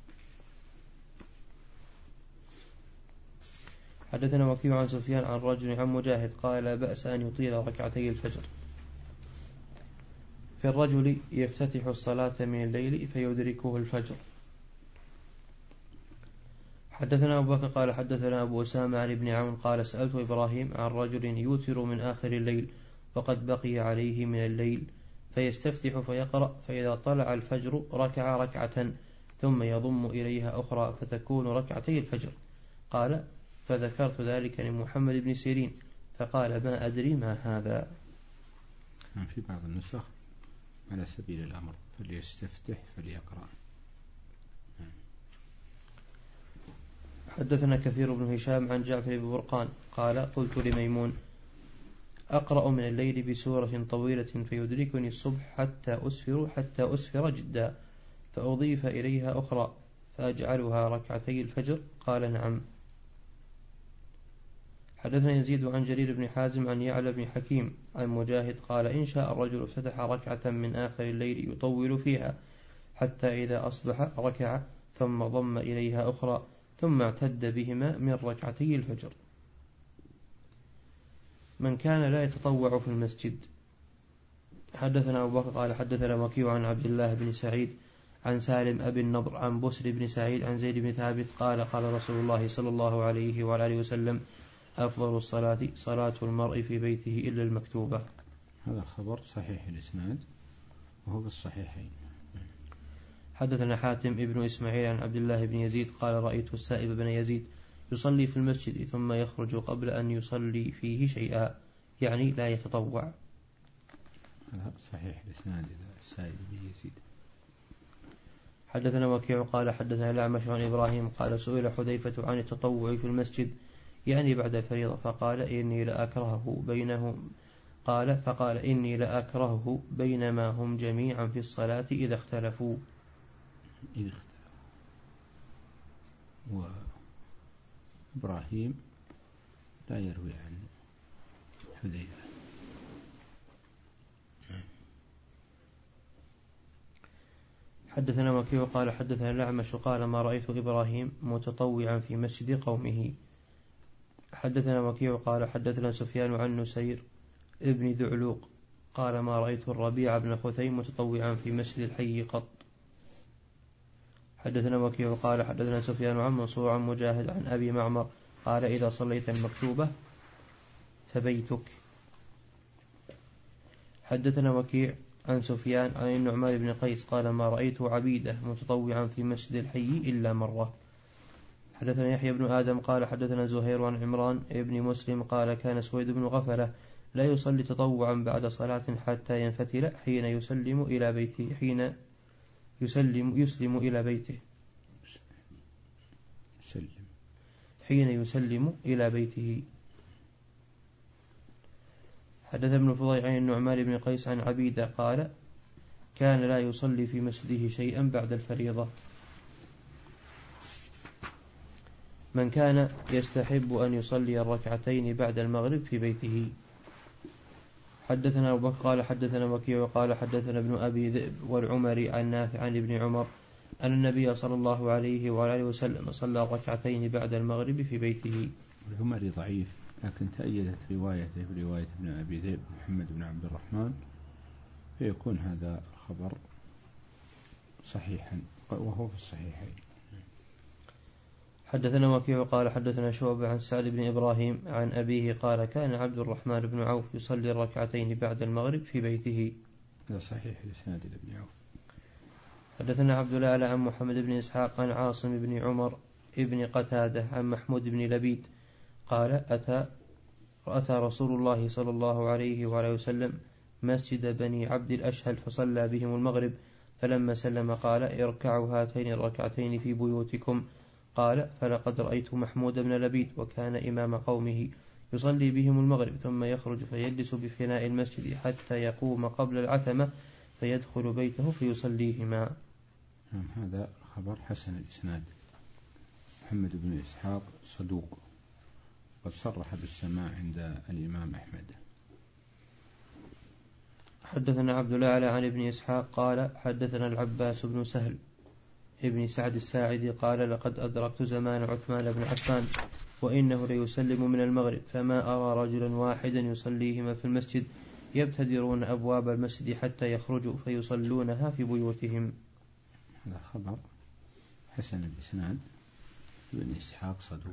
حدثنا وكيع عن سفيان عن رجل عن مجاهد قال لا بأس أن يطيل ركعتي الفجر في الرجل يفتتح الصلاة من الليل فيدركه الفجر. حدثنا أبو بكر قال حدثنا أبو أسامة عن ابن عون قال سألت إبراهيم عن رجل يوتر من آخر الليل وقد بقي عليه من الليل فيستفتح فيقرأ، فإذا طلع الفجر ركع ركعة ثم يضم إليها أخرى فتكون ركعتي الفجر. قال فذكرت ذلك لمحمد بن سيرين فقال ما أدري ما هذا. في بعض النسخ على سبيل الأمر فليستفتح فليقرأ. حدثنا كثير بن هشام عن جعفر بن برقان قال قلت لميمون أقرأ من الليل بسورة طويلة فيدركني الصبح حتى أسفر حتى أسفر جدا فأضيف إليها أخرى فأجعلها ركعتي الفجر؟ قال نعم. حدثنا يزيد عن جرير بن حازم عن يعلى بن حكيم عن مجاهد قال إن شاء الرجل افتتح ركعة من آخر الليل يطول فيها حتى إذا أصبح ركع ثم ضم إليها أخرى ثم اعتد بهما من ركعتي الفجر. من كان لا يتطوع في المسجد. حدثنا أبو بكر قال حدثنا وكيع عن عبد الله بن سعيد عن سالم أبي النضر عن بسر بن سعيد عن زيد بن ثابت قال قال رسول الله صلى الله عليه وعلى آله وسلم أفضل الصلاة صلاة المرء في بيته إلا المكتوبة. هذا الخبر صحيح الإسناد وهو بالصحيحين. حدثنا حاتم ابن إسماعيل عن عبد الله بن يزيد قال رأيت السائب بن يزيد يصلي في المسجد ثم يخرج قبل أن يصلي فيه شيئا، يعني لا يتطوع. هذا صحيح الإسناد السائب بن يزيد. حدثنا وكيع قال حدثنا الأعمش عن إبراهيم قال سئل حذيفة عن التطوع في المسجد يعني بعد الفريضة فقال إني لأكرهه بينهم قال فقال إني لأكرهه بينما هم جميعا في الصلاة إذا اختلفوا. إذا اختلفوا وإبراهيم لا يروي عن حذيفة. حدثنا وكيع قال حدثنا الأعمش قال ما رأيت إبراهيم متطوعا في مسجد قومه. حدثنا وكيع قال حدثنا سفيان عن نسير ابن ذعلوق قال ما رأيت الربيع بن خثيم متطوعا في مسجد الحي قط. حدثنا وكيع قال حدثنا سفيان عن منصور عن مجاهد عن أبي معمر قال إذا صليت المكتوبة فبيتك. حدثنا وكيع عن سفيان عن النعمان بن قيس قال ما رأيت عبيدة متطوعا في مسجد الحي إلا مرة. حدثنا يحيى بن آدم قال حدثنا زهير عن عمران ابن مسلم قال كان سويد بن غفلة لا يصلي تطوعا بعد صلاة حتى ينفتل حين يسلم إلى بيته حين يسلم يسلم إلى بيته سلم حين يسلم إلى بيته. حدث ابن فضيع عن النعمان بن قيس عن عبيدة قال كان لا يصلي في مسجده شيئا بعد الفريضة. من كان يستحب أن يصلي الركعتين بعد المغرب في بيته. حدثنا أبو بكر قال حدثنا وكيع قال حدثنا ابن أبي ذئب والعمري عن نافع عن ابن عمر أن النبي صلى الله عليه وعلى وسلم صلى ركعتين بعد المغرب في بيته. العمري ضعيف لكن تأيدت روايته برواية ابن أبي ذئب محمد بن عبد الرحمن فيكون هذا الخبر صحيحا وهو في الصحيحين. حدثنا وكيع قال حدثنا شعبة عن سعد بن إبراهيم عن أبيه قال كان عبد الرحمن بن عوف يصلي الركعتين بعد المغرب في بيته. هذا صحيح الإسناد لابن عوف. حدثنا عبد الله عن محمد بن إسحاق عن عاصم بن عمر ابن قتادة عن محمود بن لبيد قال أتى أتى رسول الله صلى الله عليه وعلى وسلم مسجد بني عبد الأشهل فصلى بهم المغرب فلما سلم قال اركعوا هاتين الركعتين في بيوتكم قال فلقد رأيت محمود بن لبيد وكان إمام قومه يصلي بهم المغرب ثم يخرج فيجلس بفناء المسجد حتى يقوم قبل العتمة فيدخل بيته فيصليهما. هذا خبر حسن الإسناد. محمد بن إسحاق صدوق قد صرح بالسماع عند الإمام أحمد. حدثنا عبد الأعلى عن ابن إسحاق قال حدثنا العباس بن سهل ابن سعد الساعدي قال لقد أدركت زمان عثمان بن عفان وإنه ليسلم من المغرب فما أرى رجلا واحدا يصليهما في المسجد يبتدرون أبواب المسجد حتى يخرجوا فيصلونها في بيوتهم. هذا خبر حسن الإسناد. ابن إسحاق صدوق.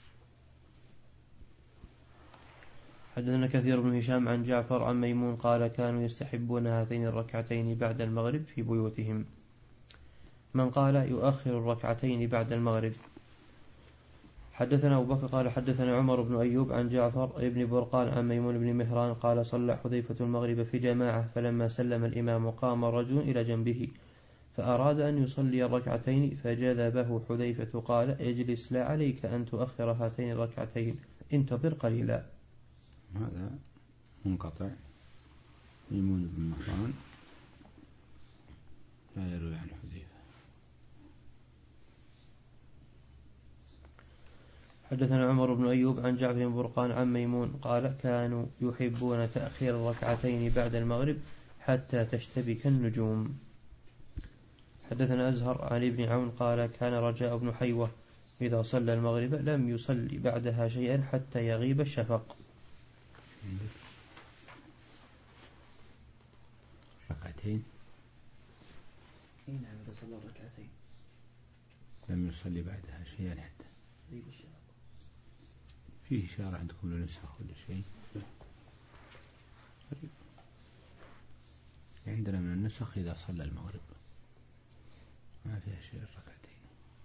حدثنا كثير بن هشام عن جعفر عن ميمون قال كانوا يستحبون هاتين الركعتين بعد المغرب في بيوتهم. من قال يؤخر الركعتين بعد المغرب. حدثنا أبو بكر قال حدثنا عمر بن أيوب عن جعفر بن برقان عن ميمون بن مهران قال صلى حذيفة المغرب في جماعة فلما سلم الإمام قام رجل إلى جنبه فأراد أن يصلي الركعتين فجذبه حذيفة قال اجلس لا عليك أن تؤخر هاتين الركعتين انتظر قليلا. هذا منقطع. ميمون بن مهران لا يروي عن حذيفة. حدثنا عمر بن أيوب عن جعفر بن برقان عن ميمون قال كانوا يحبون تأخير الركعتين بعد المغرب حتى تشتبك النجوم. حدثنا أزهر عن ابن عون قال كان رجاء بن حيوة إذا صلى المغرب لم يصلي بعدها شيئا حتى يغيب الشفق. ركعتين نعم إذا صلى ركعتين لم يصلي بعدها شيئا حتى يغيب الشفق. فيه إشارة عندكم لنسخ ولا شيء؟ عندنا من النسخ إذا صلى المغرب ما فيها شيء الركعتين.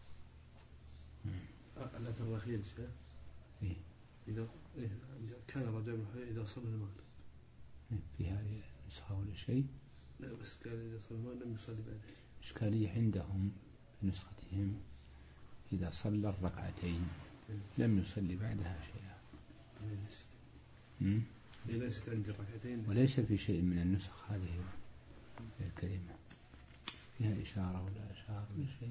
الأثر الأخير شيء إيه؟ إذا إيه كان رجاء بن حيوة إذا صلى المغرب إيه في هذه النسخة ولا شيء؟ لا بس قال إذا صلى المغرب لم يصلي بعدها. إشكالية عندهم في نسختهم إذا صلى الركعتين لم يصلي بعدها شيئا. ليست عندي ركعتين وليس في شيء من النسخ هذه الكلمة فيها إشارة ولا إشارة ولا شيء.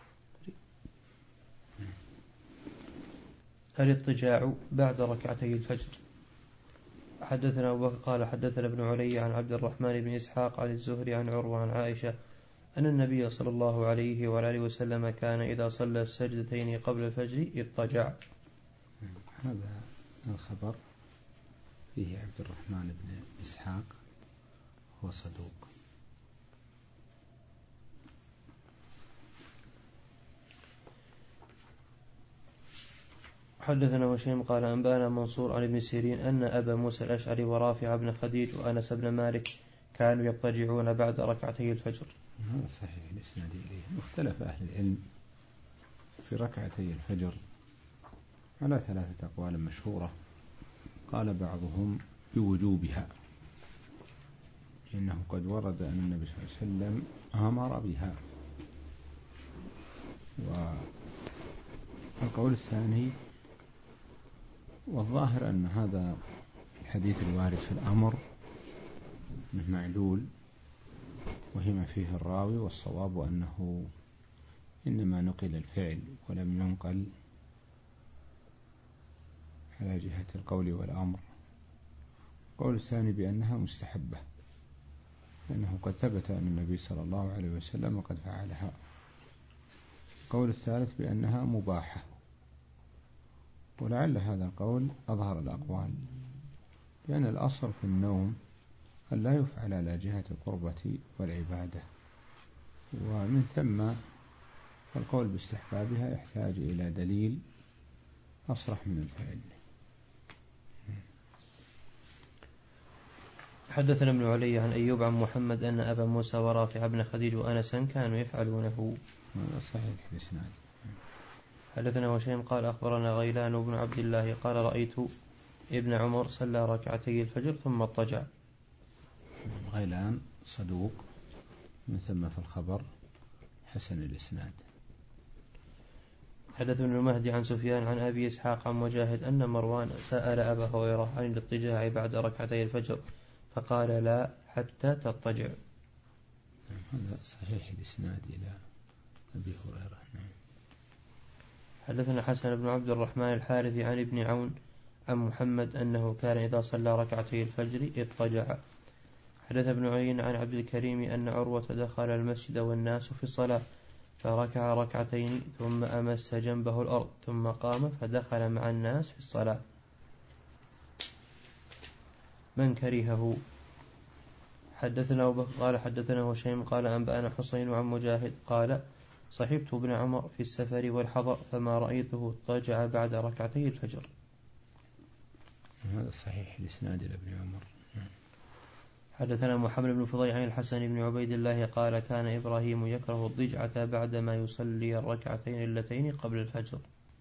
الاضطجاع بعد ركعتي الفجر. حدثنا أبو بكر قال حدثنا ابن علي عن عبد الرحمن بن إسحاق عن الزهري عن عروة عن عائشة أن النبي صلى الله عليه وآله وسلم كان إذا صلى السجدتين قبل الفجر اضطجع. هذا الخبر فيه عبد الرحمن بن إسحاق هو صدوق. حدثنا وشيم قال أنبانا منصور عن ابن سيرين أن أبا موسى الأشعري ورافع بن خديج وأنس بن مالك كانوا يضطجعون بعد ركعتي الفجر. هذا صحيح الإسناد إليه. واختلف أهل العلم في ركعتي الفجر على ثلاثة أقوال مشهورة. قال بعضهم بوجوبها لأنه قد ورد أن النبي صلى الله عليه وسلم أمر بها. والقول الثاني والظاهر أن هذا الحديث الوارد في الأمر معلول وهم فيه الراوي، والصواب أنه إنما نقل الفعل ولم ينقل على جهة القول والأمر. القول الثاني بأنها مستحبة لأنه قد ثبت أن النبي صلى الله عليه وسلم قد فعلها. القول الثالث بأنها مباحة، ولعل هذا القول أظهر الأقوال، لأن الأصل في النوم أن لا يفعل على جهة القربة والعبادة، ومن ثم القول باستحبابها يحتاج إلى دليل أصرح من الفعل. حدثنا ابن علي عن أيوب عن محمد أن أبا موسى ورافع بن خديج وأنسا كانوا يفعلونه. هذا صحيح الإسناد. حدثنا وشيم قال أخبرنا غيلان بن عبد الله قال رأيت ابن عمر صلى ركعتي الفجر ثم اضطجع. غيلان صدوق من ثم في الخبر حسن الإسناد. حدثنا ابن المهدي عن سفيان عن أبي إسحاق عن مجاهد أن مروان سأل أبا هريرة عن الاضطجاع بعد ركعتي الفجر فقال لا حتى تضطجع. هذا صحيح الإسناد إلى أبي هريرة. حدثنا حسن بن عبد الرحمن الحارثي عن ابن عون عن محمد أنه كان إذا صلى ركعتي الفجر اضطجع. حدث ابن عين عن عبد الكريم أن عروة دخل المسجد والناس في الصلاة فركع ركعتين ثم أمس جنبه الأرض ثم قام فدخل مع الناس في الصلاة. من كرهه. حدثنا أبو بكر قال حدثنا هشيم قال أنبأنا حسين عن مجاهد قال صحبت ابن عمر في السفر والحضر فما رأيته اضطجع بعد ركعتي الفجر. هذا صحيح الإسناد إلى ابن عمر. حدثنا محمد بن فضيل عن الحسن بن عبيد الله قال كان إبراهيم يكره الضجعة بعدما يصلي الركعتين اللتين قبل الفجر.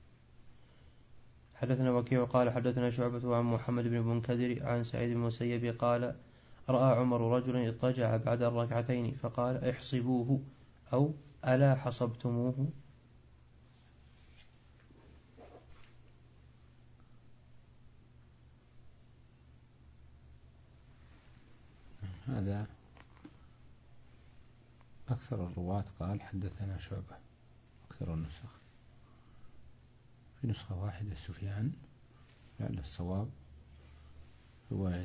حدثنا وكيع قال حدثنا شعبة عن محمد بن منكدر عن سعيد بن المسيب قال رأى عمر رجلا اضطجع بعد الركعتين فقال احصبوه أو ألا حصبتموه. هذا أكثر الرواة قال حدثنا شعبة أكثر النسخ. في نسخة واحدة سفيان لعل الصواب رواية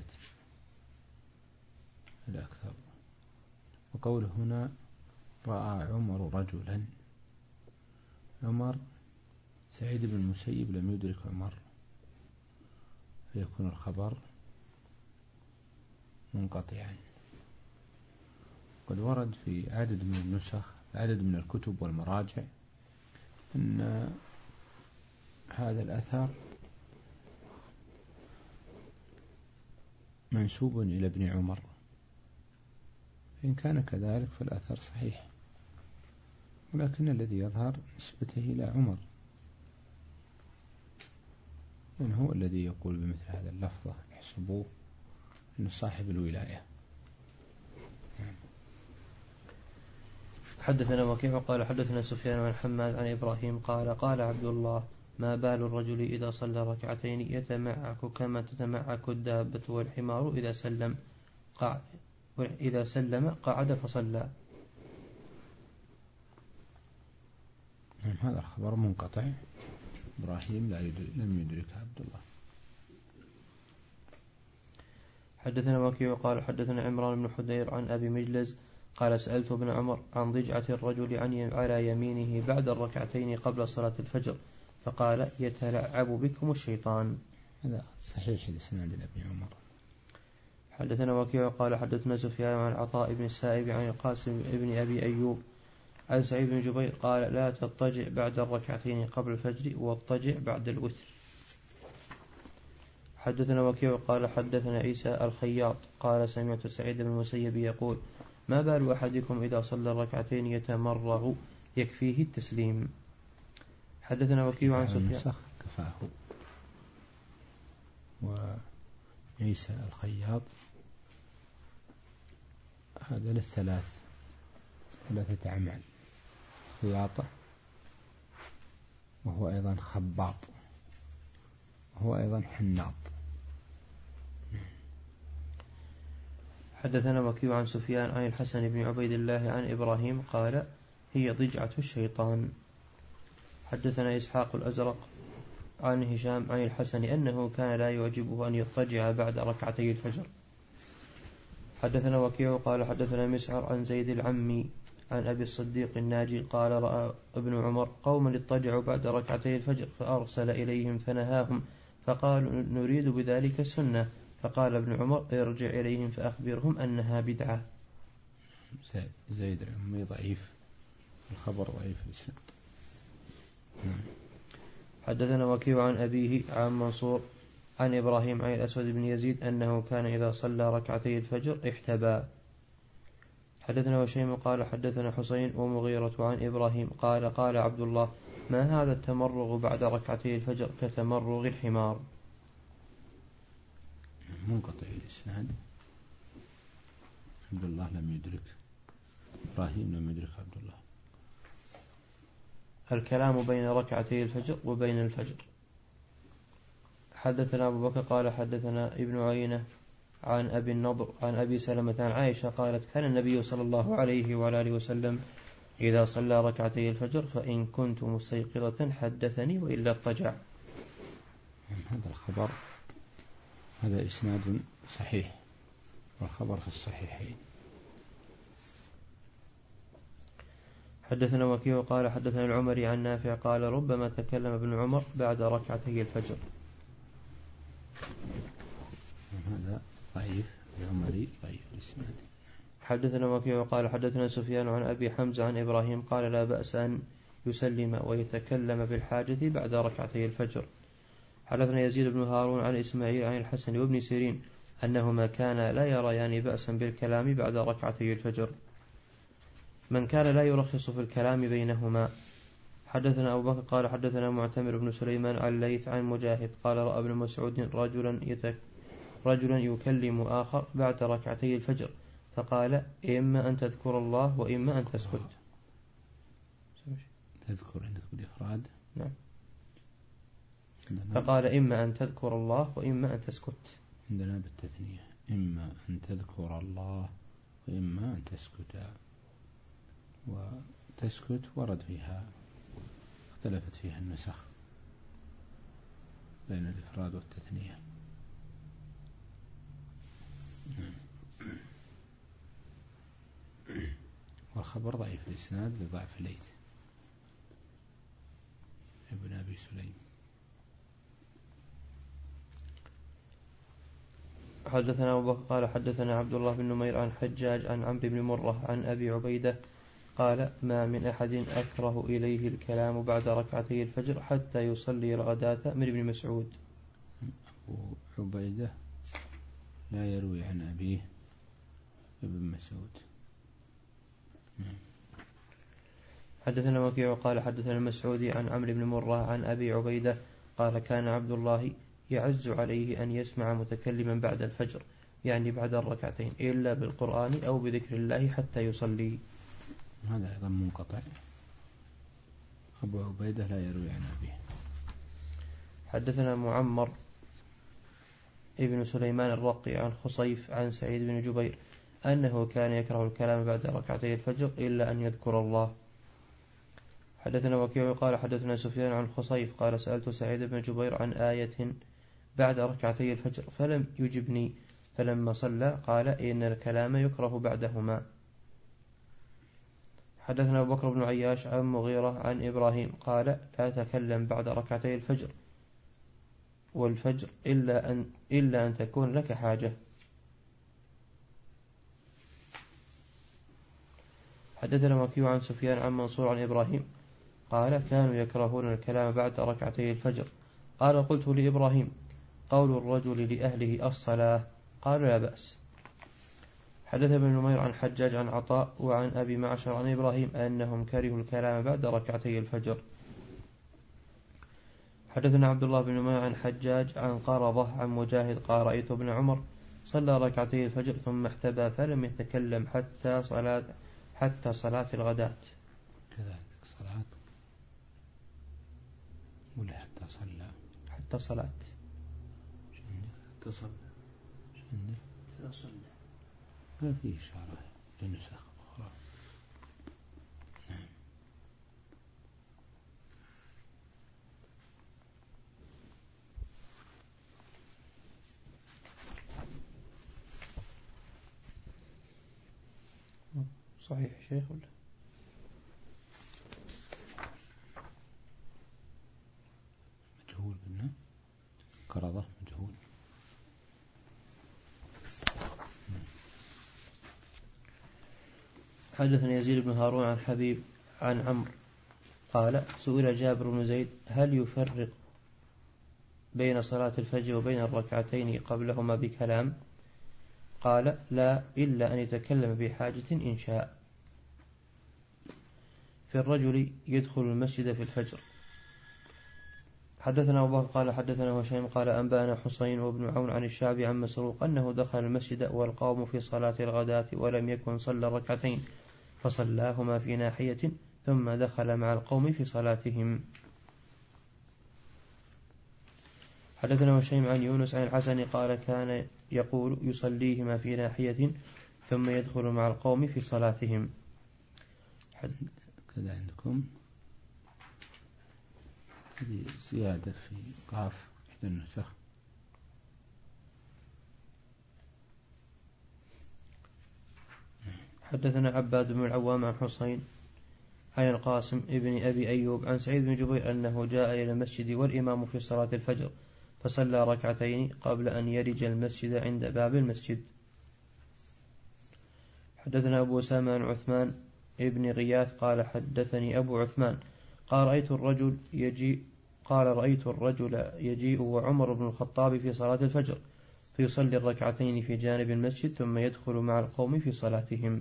الأكثر. وقوله هنا رأى عمر رجلا، عمر سعيد بن المسيب لم يدرك عمر فيكون الخبر منقطعا. قد ورد في عدد من النسخ عدد من الكتب والمراجع أن هذا الأثر منسوب إلى ابن عمر، إن كان كذلك فالأثر صحيح، ولكن الذي يظهر نسبته إلى عمر لأن هو الذي يقول بمثل هذا اللفظة احسبوه إنه صاحب الولاية. حدثنا وكيع قال حدثنا سفيان عن حماد عن إبراهيم قال قال عبد الله ما بال الرجل إذا صلى ركعتين يتمعك كما تتمعك الدابة والحمار إذا سلم قعد إذا سلم قعد فصلى. هذا الخبر منقطع، إبراهيم لا يدرك لم يدرك عبد الله. حدثنا وكيع قال حدثنا عمران بن حدير عن أبي مجلز قال سألت ابن عمر عن ضجعة الرجل عن على يمينه بعد الركعتين قبل صلاة الفجر فقال يتلعب بكم الشيطان. هذا صحيح الإسناد لابن عمر. حدثنا وكيع قال حدثنا سفيان عن عطاء بن السائب عن القاسم بن أبي أيوب عن سعيد بن جبير قال لا تضطجع بعد الركعتين قبل الفجر واضطجع بعد الوتر. حدثنا وكيع قال حدثنا عيسى الخياط قال سمعت سعيد بن المسيب يقول ما بال أحدكم إذا صلى الركعتين يتمرغ يكفيه التسليم. حدثنا وكيع عن سفيان كفاه. وعيسى الخياط هذا للثلاث ثلاثة أعمال، خياطة وهو أيضا خباط وهو أيضا حناط. حدثنا وكيع عن سفيان عن الحسن بن عبيد الله عن إبراهيم قال هي ضجعة الشيطان. حدثنا إسحاق الأزرق عن هشام عن الحسن أنه كان لا يعجبه أن يضطجع بعد ركعتي الفجر. حدثنا وكيع قال حدثنا مسعر عن زيد العمي عن أبي الصديق الناجي قال رأى ابن عمر قوما اضطجعوا بعد ركعتي الفجر فأرسل إليهم فنهاهم فقالوا نريد بذلك السنة فقال ابن عمر ارجع إليهم فأخبرهم أنها بدعة. زيد العمي ضعيف، الخبر ضعيف الإسناد. حدثنا وكيع عن أبيه عن منصور عن إبراهيم عن الأسود بن يزيد أنه كان إذا صلى ركعتي الفجر احتبى. حدثنا وشيم قال حدثنا حسين ومغيرة عن إبراهيم قال قال عبد الله ما هذا التمرغ بعد ركعتي الفجر كتمرغ الحمار. منقطع الإسناد، عبد الله لم يدرك، إبراهيم لم يدرك عبد الله. الكلام بين ركعتي الفجر وبين الفجر. حدثنا أبو بكر قال حدثنا ابن عيينة عن أبي النضر عن أبي سلمة عن عائشة قالت كان النبي صلى الله عليه وعلى آله وسلم إذا صلى ركعتي الفجر فإن كنت مستيقظة حدثني وإلا اضطجع. هذا الخبر هذا إسناد صحيح والخبر في الصحيحين. حدثنا وكيع قال حدثنا العمري عن نافع قال ربما تكلم ابن عمر بعد ركعتي الفجر. هذا ضعيف العمري ضعيف الإسناد. حدثنا وكيع قال حدثنا سفيان عن أبي حمزة عن إبراهيم قال لا بأس أن يسلم ويتكلم بالحاجة بعد ركعتي الفجر. حدثنا يزيد بن هارون عن إسماعيل عن الحسن وابن سيرين أنهما كانا لا يريان بأسا بالكلام بعد ركعتي الفجر من كان لا يرخص في الكلام بينهما. حدثنا أبو بكر قال حدثنا معتمر بن سليمان عن الليث عن مجاهد قال رأى ابن مسعود رجلا, يتك رجلا يكلم آخر بعد ركعتي الفجر فقال إما أن تذكر الله وإما أن تسكت. تذكر عندك بالإفراد؟ نعم. فقال إما أن تذكر الله وإما أن تسكت. عندنا بالتثنية إما أن تذكر الله وإما أن تسكت. وتسكت ورد فيها اختلفت فيها النسخ بين الإفراد والتثنية. والخبر ضعيف الإسناد لضعف الليث ابن أبي سليم. حدثنا أبو بكر قال حدثنا عبد الله بن نمير عن حجاج عن عمرو بن مرة عن أبي عبيدة قال ما من أحد أكره إليه الكلام بعد ركعتي الفجر حتى يصلي الغداة من ابن مسعود. أبو عبيدة لا يروي عن أبيه ابن مسعود. حدثنا وكيع قال حدثنا المسعودي عن عمرو بن مرة عن أبي عبيدة قال كان عبد الله يعز عليه أن يسمع متكلما بعد الفجر يعني بعد الركعتين إلا بالقرآن أو بذكر الله حتى يصلي. هذا أيضا منقطع. أبو عبيدة لا يروي عن أبيه. حدثنا معمر ابن سليمان الرقي عن خصيف عن سعيد بن جبير أنه كان يكره الكلام بعد ركعتي الفجر إلا أن يذكر الله. حدثنا وكيع قال حدثنا سفيان عن خصيف قال سألت سعيد بن جبير عن آية بعد ركعتي الفجر فلم يجبني فلما صلى قال إن الكلام يكره بعدهما. حدثنا أبو بكر بن عياش عن مغيرة عن إبراهيم قال لا تكلم بعد ركعتي الفجر والفجر إلا أن, إلا أن تكون لك حاجة. حدثنا وكيع عن سفيان عن منصور عن إبراهيم قال كانوا يكرهون الكلام بعد ركعتي الفجر. قال قلت لإبراهيم قول الرجل لأهله الصلاة قال لا بأس. حدث ابن نمير عن حجاج عن عطاء وعن أبي معشر عن إبراهيم أنهم كرهوا الكلام بعد ركعتي الفجر. حدثنا عبد الله بن نمير عن حجاج عن قرضة عن مجاهد قال رأيت ابن عمر صلى ركعتي الفجر ثم احتبى فلم يتكلم حتى صلاة حتى صلاة الغداة. كذلك صلاة ولا حتى صلى حتى صلاة حتى صلى حتى صلى ما في إشارة لنسخ أخرى. نعم. صحيح شيخ ولا مجهول قلنا قرضة مجهول. حدثني يزيد بن هارون عن حبيب عن عمرو قال سئل جابر بن زيد هل يفرق بين صلاة الفجر وبين الركعتين قبلهما بكلام؟ قال لا إلا أن يتكلم بحاجة إن شاء. في الرجل يدخل المسجد في الفجر. حدثنا أبو بكر قال حدثنا هشيم قال أنبأنا حسين وابن عون عن الشعبي عن مسروق أنه دخل المسجد والقوم في صلاة الغداة ولم يكن صلى الركعتين فصلاهما في ناحية ثم دخل مع القوم في صلاتهم. حدثنا هشيم عن يونس عن الحسن قال كان يقول يصليهما في ناحية ثم يدخل مع القوم في صلاتهم. كذا عندكم هذه زيادة في قاف إحدى النسخ. حدثنا عباد بن العوام عن حسين عن القاسم ابن أبي أيوب عن سعيد بن جبير أنه جاء إلى المسجد والإمام في صلاة الفجر فصلى ركعتين قبل أن يرج المسجد عند باب المسجد. حدثنا أبو أسامة عن عثمان ابن غياث قال حدثني أبو عثمان قال رأيت الرجل يجيء قال رأيت الرجل يجيء وعمر بن الخطاب في صلاة الفجر فيصلي الركعتين في جانب المسجد ثم يدخل مع القوم في صلاتهم.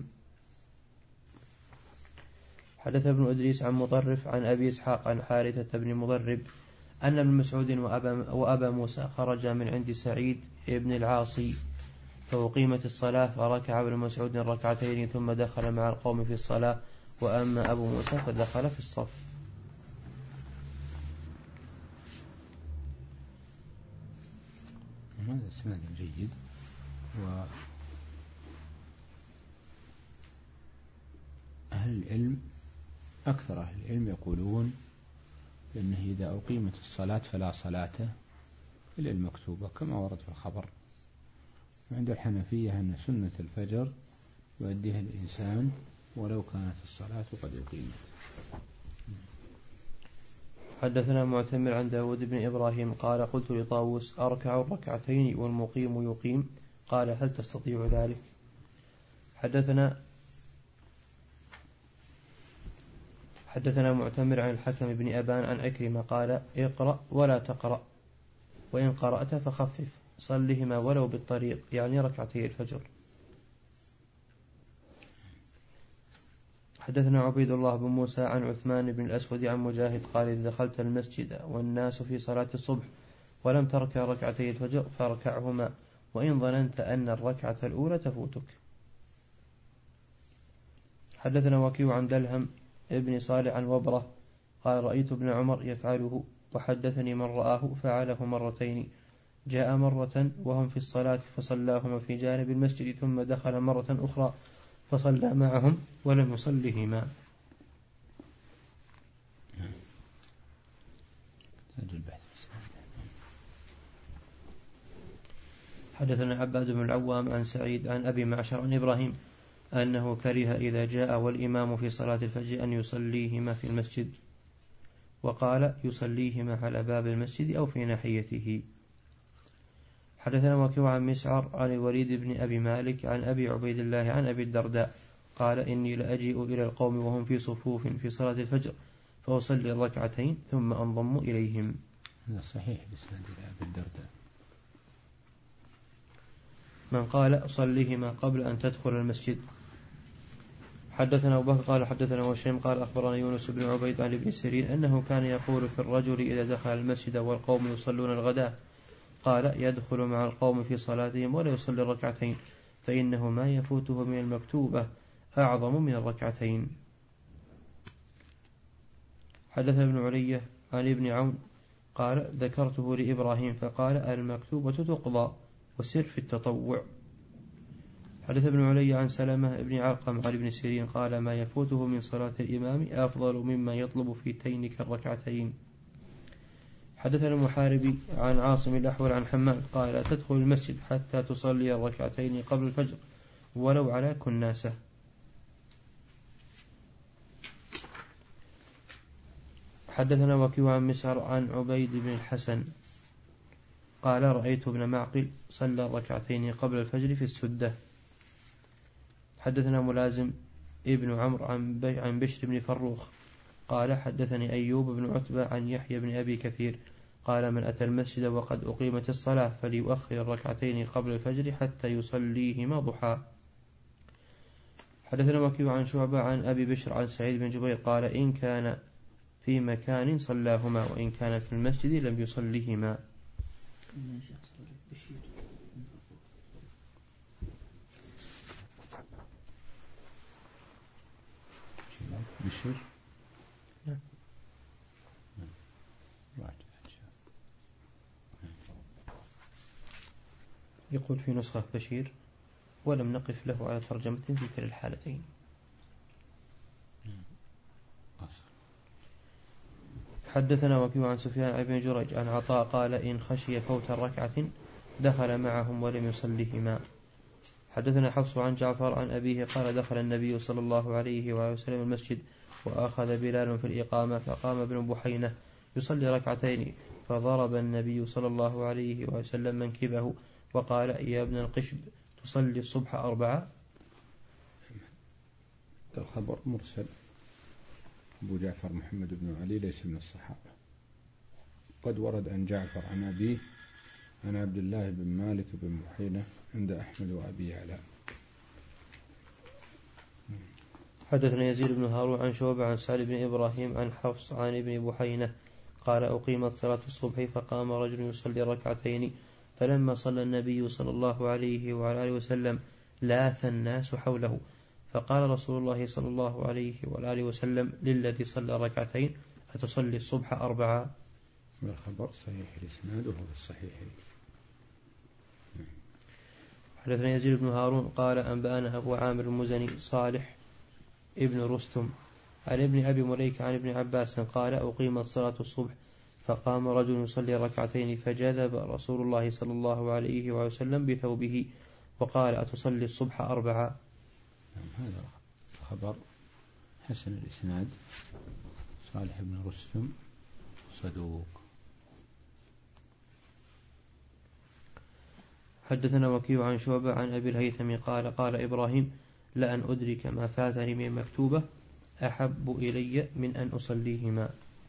حدث ابن إدريس عن مطرف عن أبي إسحاق عن حارثة بن مضرب أن ابن مسعود وأبا, وأبا موسى خرج من عند سعيد بن العاصي فأقيمت الصلاة فركع ابن مسعود ركعتين ثم دخل مع القوم في الصلاة وأما أبو موسى فدخل في الصف. هذا إسناد جيد. وأهل العلم أكثر أهل العلم يقولون بأنه إذا أقيمت الصلاة فلا صلاة إلا المكتوبة كما ورد في الخبر. وعند الحنفية أن سنة الفجر يؤديها الإنسان ولو كانت الصلاة قد أقيمت. حدثنا معتمر عن داود بن إبراهيم قال قلت لطاووس أركع الركعتين والمقيم يقيم قال هل تستطيع ذلك؟ حدثنا حدثنا معتمر عن الحكم بن أبان عن عكرمة قال اقرأ ولا تقرأ وإن قرأت فخفف صلهما ولو بالطريق يعني ركعتي الفجر. حدثنا عبيد الله بن موسى عن عثمان بن الأسود عن مجاهد قال إذا دخلت المسجد والناس في صلاة الصبح ولم تركع ركعتي الفجر فاركعهما وإن ظننت أن الركعة الأولى تفوتك. حدثنا وكيع عن دلهم ابن صالح عن وبره قال رأيت ابن عمر يفعله وحدثني من رآه فعله مرتين جاء مرة وهم في الصلاة فصلاهما في جانب المسجد ثم دخل مرة أخرى فصلى معهم ولم يصلهما. حدثنا عباد بن العوام عن سعيد عن أبي معشر عن إبراهيم أنه كره إذا جاء والإمام في صلاة الفجر أن يصليهما في المسجد وقال يصليهما على باب المسجد أو في ناحيته. حدثنا وكيع عن مسعر عن الوليد بن أبي مالك عن أبي عبيد الله عن أبي الدرداء قال إني لأجيء إلى القوم وهم في صفوف في صلاة الفجر فأصلي الركعتين ثم أنضم إليهم. هذا صحيح بسند أبي الدرداء. من قال صليهما قبل أن تدخل المسجد. حدثنا أبو بكر قال حدثنا هشيم قال أخبرنا يونس بن عبيد عن ابن سيرين أنه كان يقول في الرجل إذا دخل المسجد والقوم يصلون الغداء قال يدخل مع القوم في صلاتهم ولا يصلي الركعتين فإنه ما يفوته من المكتوبة أعظم من الركعتين. حدث ابن علية عن ابن عون قال ذكرته لإبراهيم فقال المكتوبة تقضى وسر في التطوع. حدث ابن علي عن سلمة بن علقم عن ابن سيرين قال ما يفوته من صلاة الإمام أفضل مما يطلب في تينك الركعتين. حدثنا المحاربي عن عاصم الأحول عن حماد قال لا تدخل المسجد حتى تصلي الركعتين قبل الفجر ولو على كناسة. حدثنا وكيع عن مسعر عن عبيد بن الحسن قال رأيت ابن معقل صلى الركعتين قبل الفجر في السدة. حدثنا ملازم ابن عمرو عن بشر بن فروخ قال حدثني أيوب بن عتبة عن يحيى بن أبي كثير قال من أتى المسجد وقد أقيمت الصلاة فليؤخر الركعتين قبل الفجر حتى يصليهما ضحى. حدثنا وكيع عن شعبة عن أبي بشر عن سعيد بن جبير قال إن كان في مكان صلاهما وإن كان في المسجد لم يصليهما. بشر نعم. يقول في نسخة بشير ولم نقف له على ترجمة في كلا الحالتين. حدثنا وكيع عن سفيان بن جريج عن عطاء قال إن خشي فوت ركعة دخل معهم ولم يصلهما. حدثنا حفص عن جعفر عن أبيه قال دخل النبي صلى الله عليه وآله وسلم المسجد وأخذ بلال في الإقامة فقام ابن بحينة يصلي ركعتين فضرب النبي صلى الله عليه وآله وسلم منكبه وقال يا ابن القشب تصلي الصبح أربعة. الخبر مرسل. أبو جعفر محمد بن علي ليس من الصحابة. قد ورد عن جعفر عن أبيه عن عبد الله بن مالك بن بحينة عند أحمد وأبي يعلى. حدثنا يزيد بن هارون عن شعبة عن سعد بن إبراهيم عن حفص عن ابن بحينة قال أقيمت صلاة الصبح فقام رجل يصلي ركعتين فلما صلى النبي صلى الله عليه وعلى آله وسلم لاث الناس حوله فقال رسول الله صلى الله عليه وعلى آله وسلم للذي صلى ركعتين أتصلي الصبح أربعة. والخبر صحيح الإسناد وهو الصحيحين. حدثنا يزيد بن هارون قال أنبأنا أبو عامر المزني صالح ابن رستم عن ابن أبي مليك عن ابن عباس قال أقيمت صلاة الصبح فقام رجل يصلي ركعتين فجذب رسول الله صلى الله عليه وسلم بثوبه وقال أتصلي الصبح أربعة. هذا خبر حسن الإسناد. صالح بن رستم صدوق. حدثنا وكيع عن شعبة عن أبي الهيثم قال قال إبراهيم لأن أدرك ما فاتني من مكتوبة أحب إلي من أن أصليهما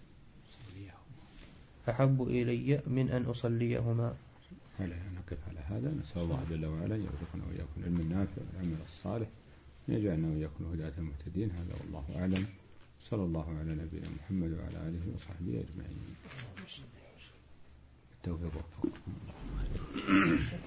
أحب إلي من أن أصليهما. هلا نقف على هذا. نسأل الله جل وعلا يرزقنا وإياكم العلم النافع والعمل الصالح يجعلنا وإياكم هداة المهتدين. هذا والله أعلم. صلى الله على نبينا محمد وعلى آله وصحبه أجمعين. التوفيق وفقكم الله.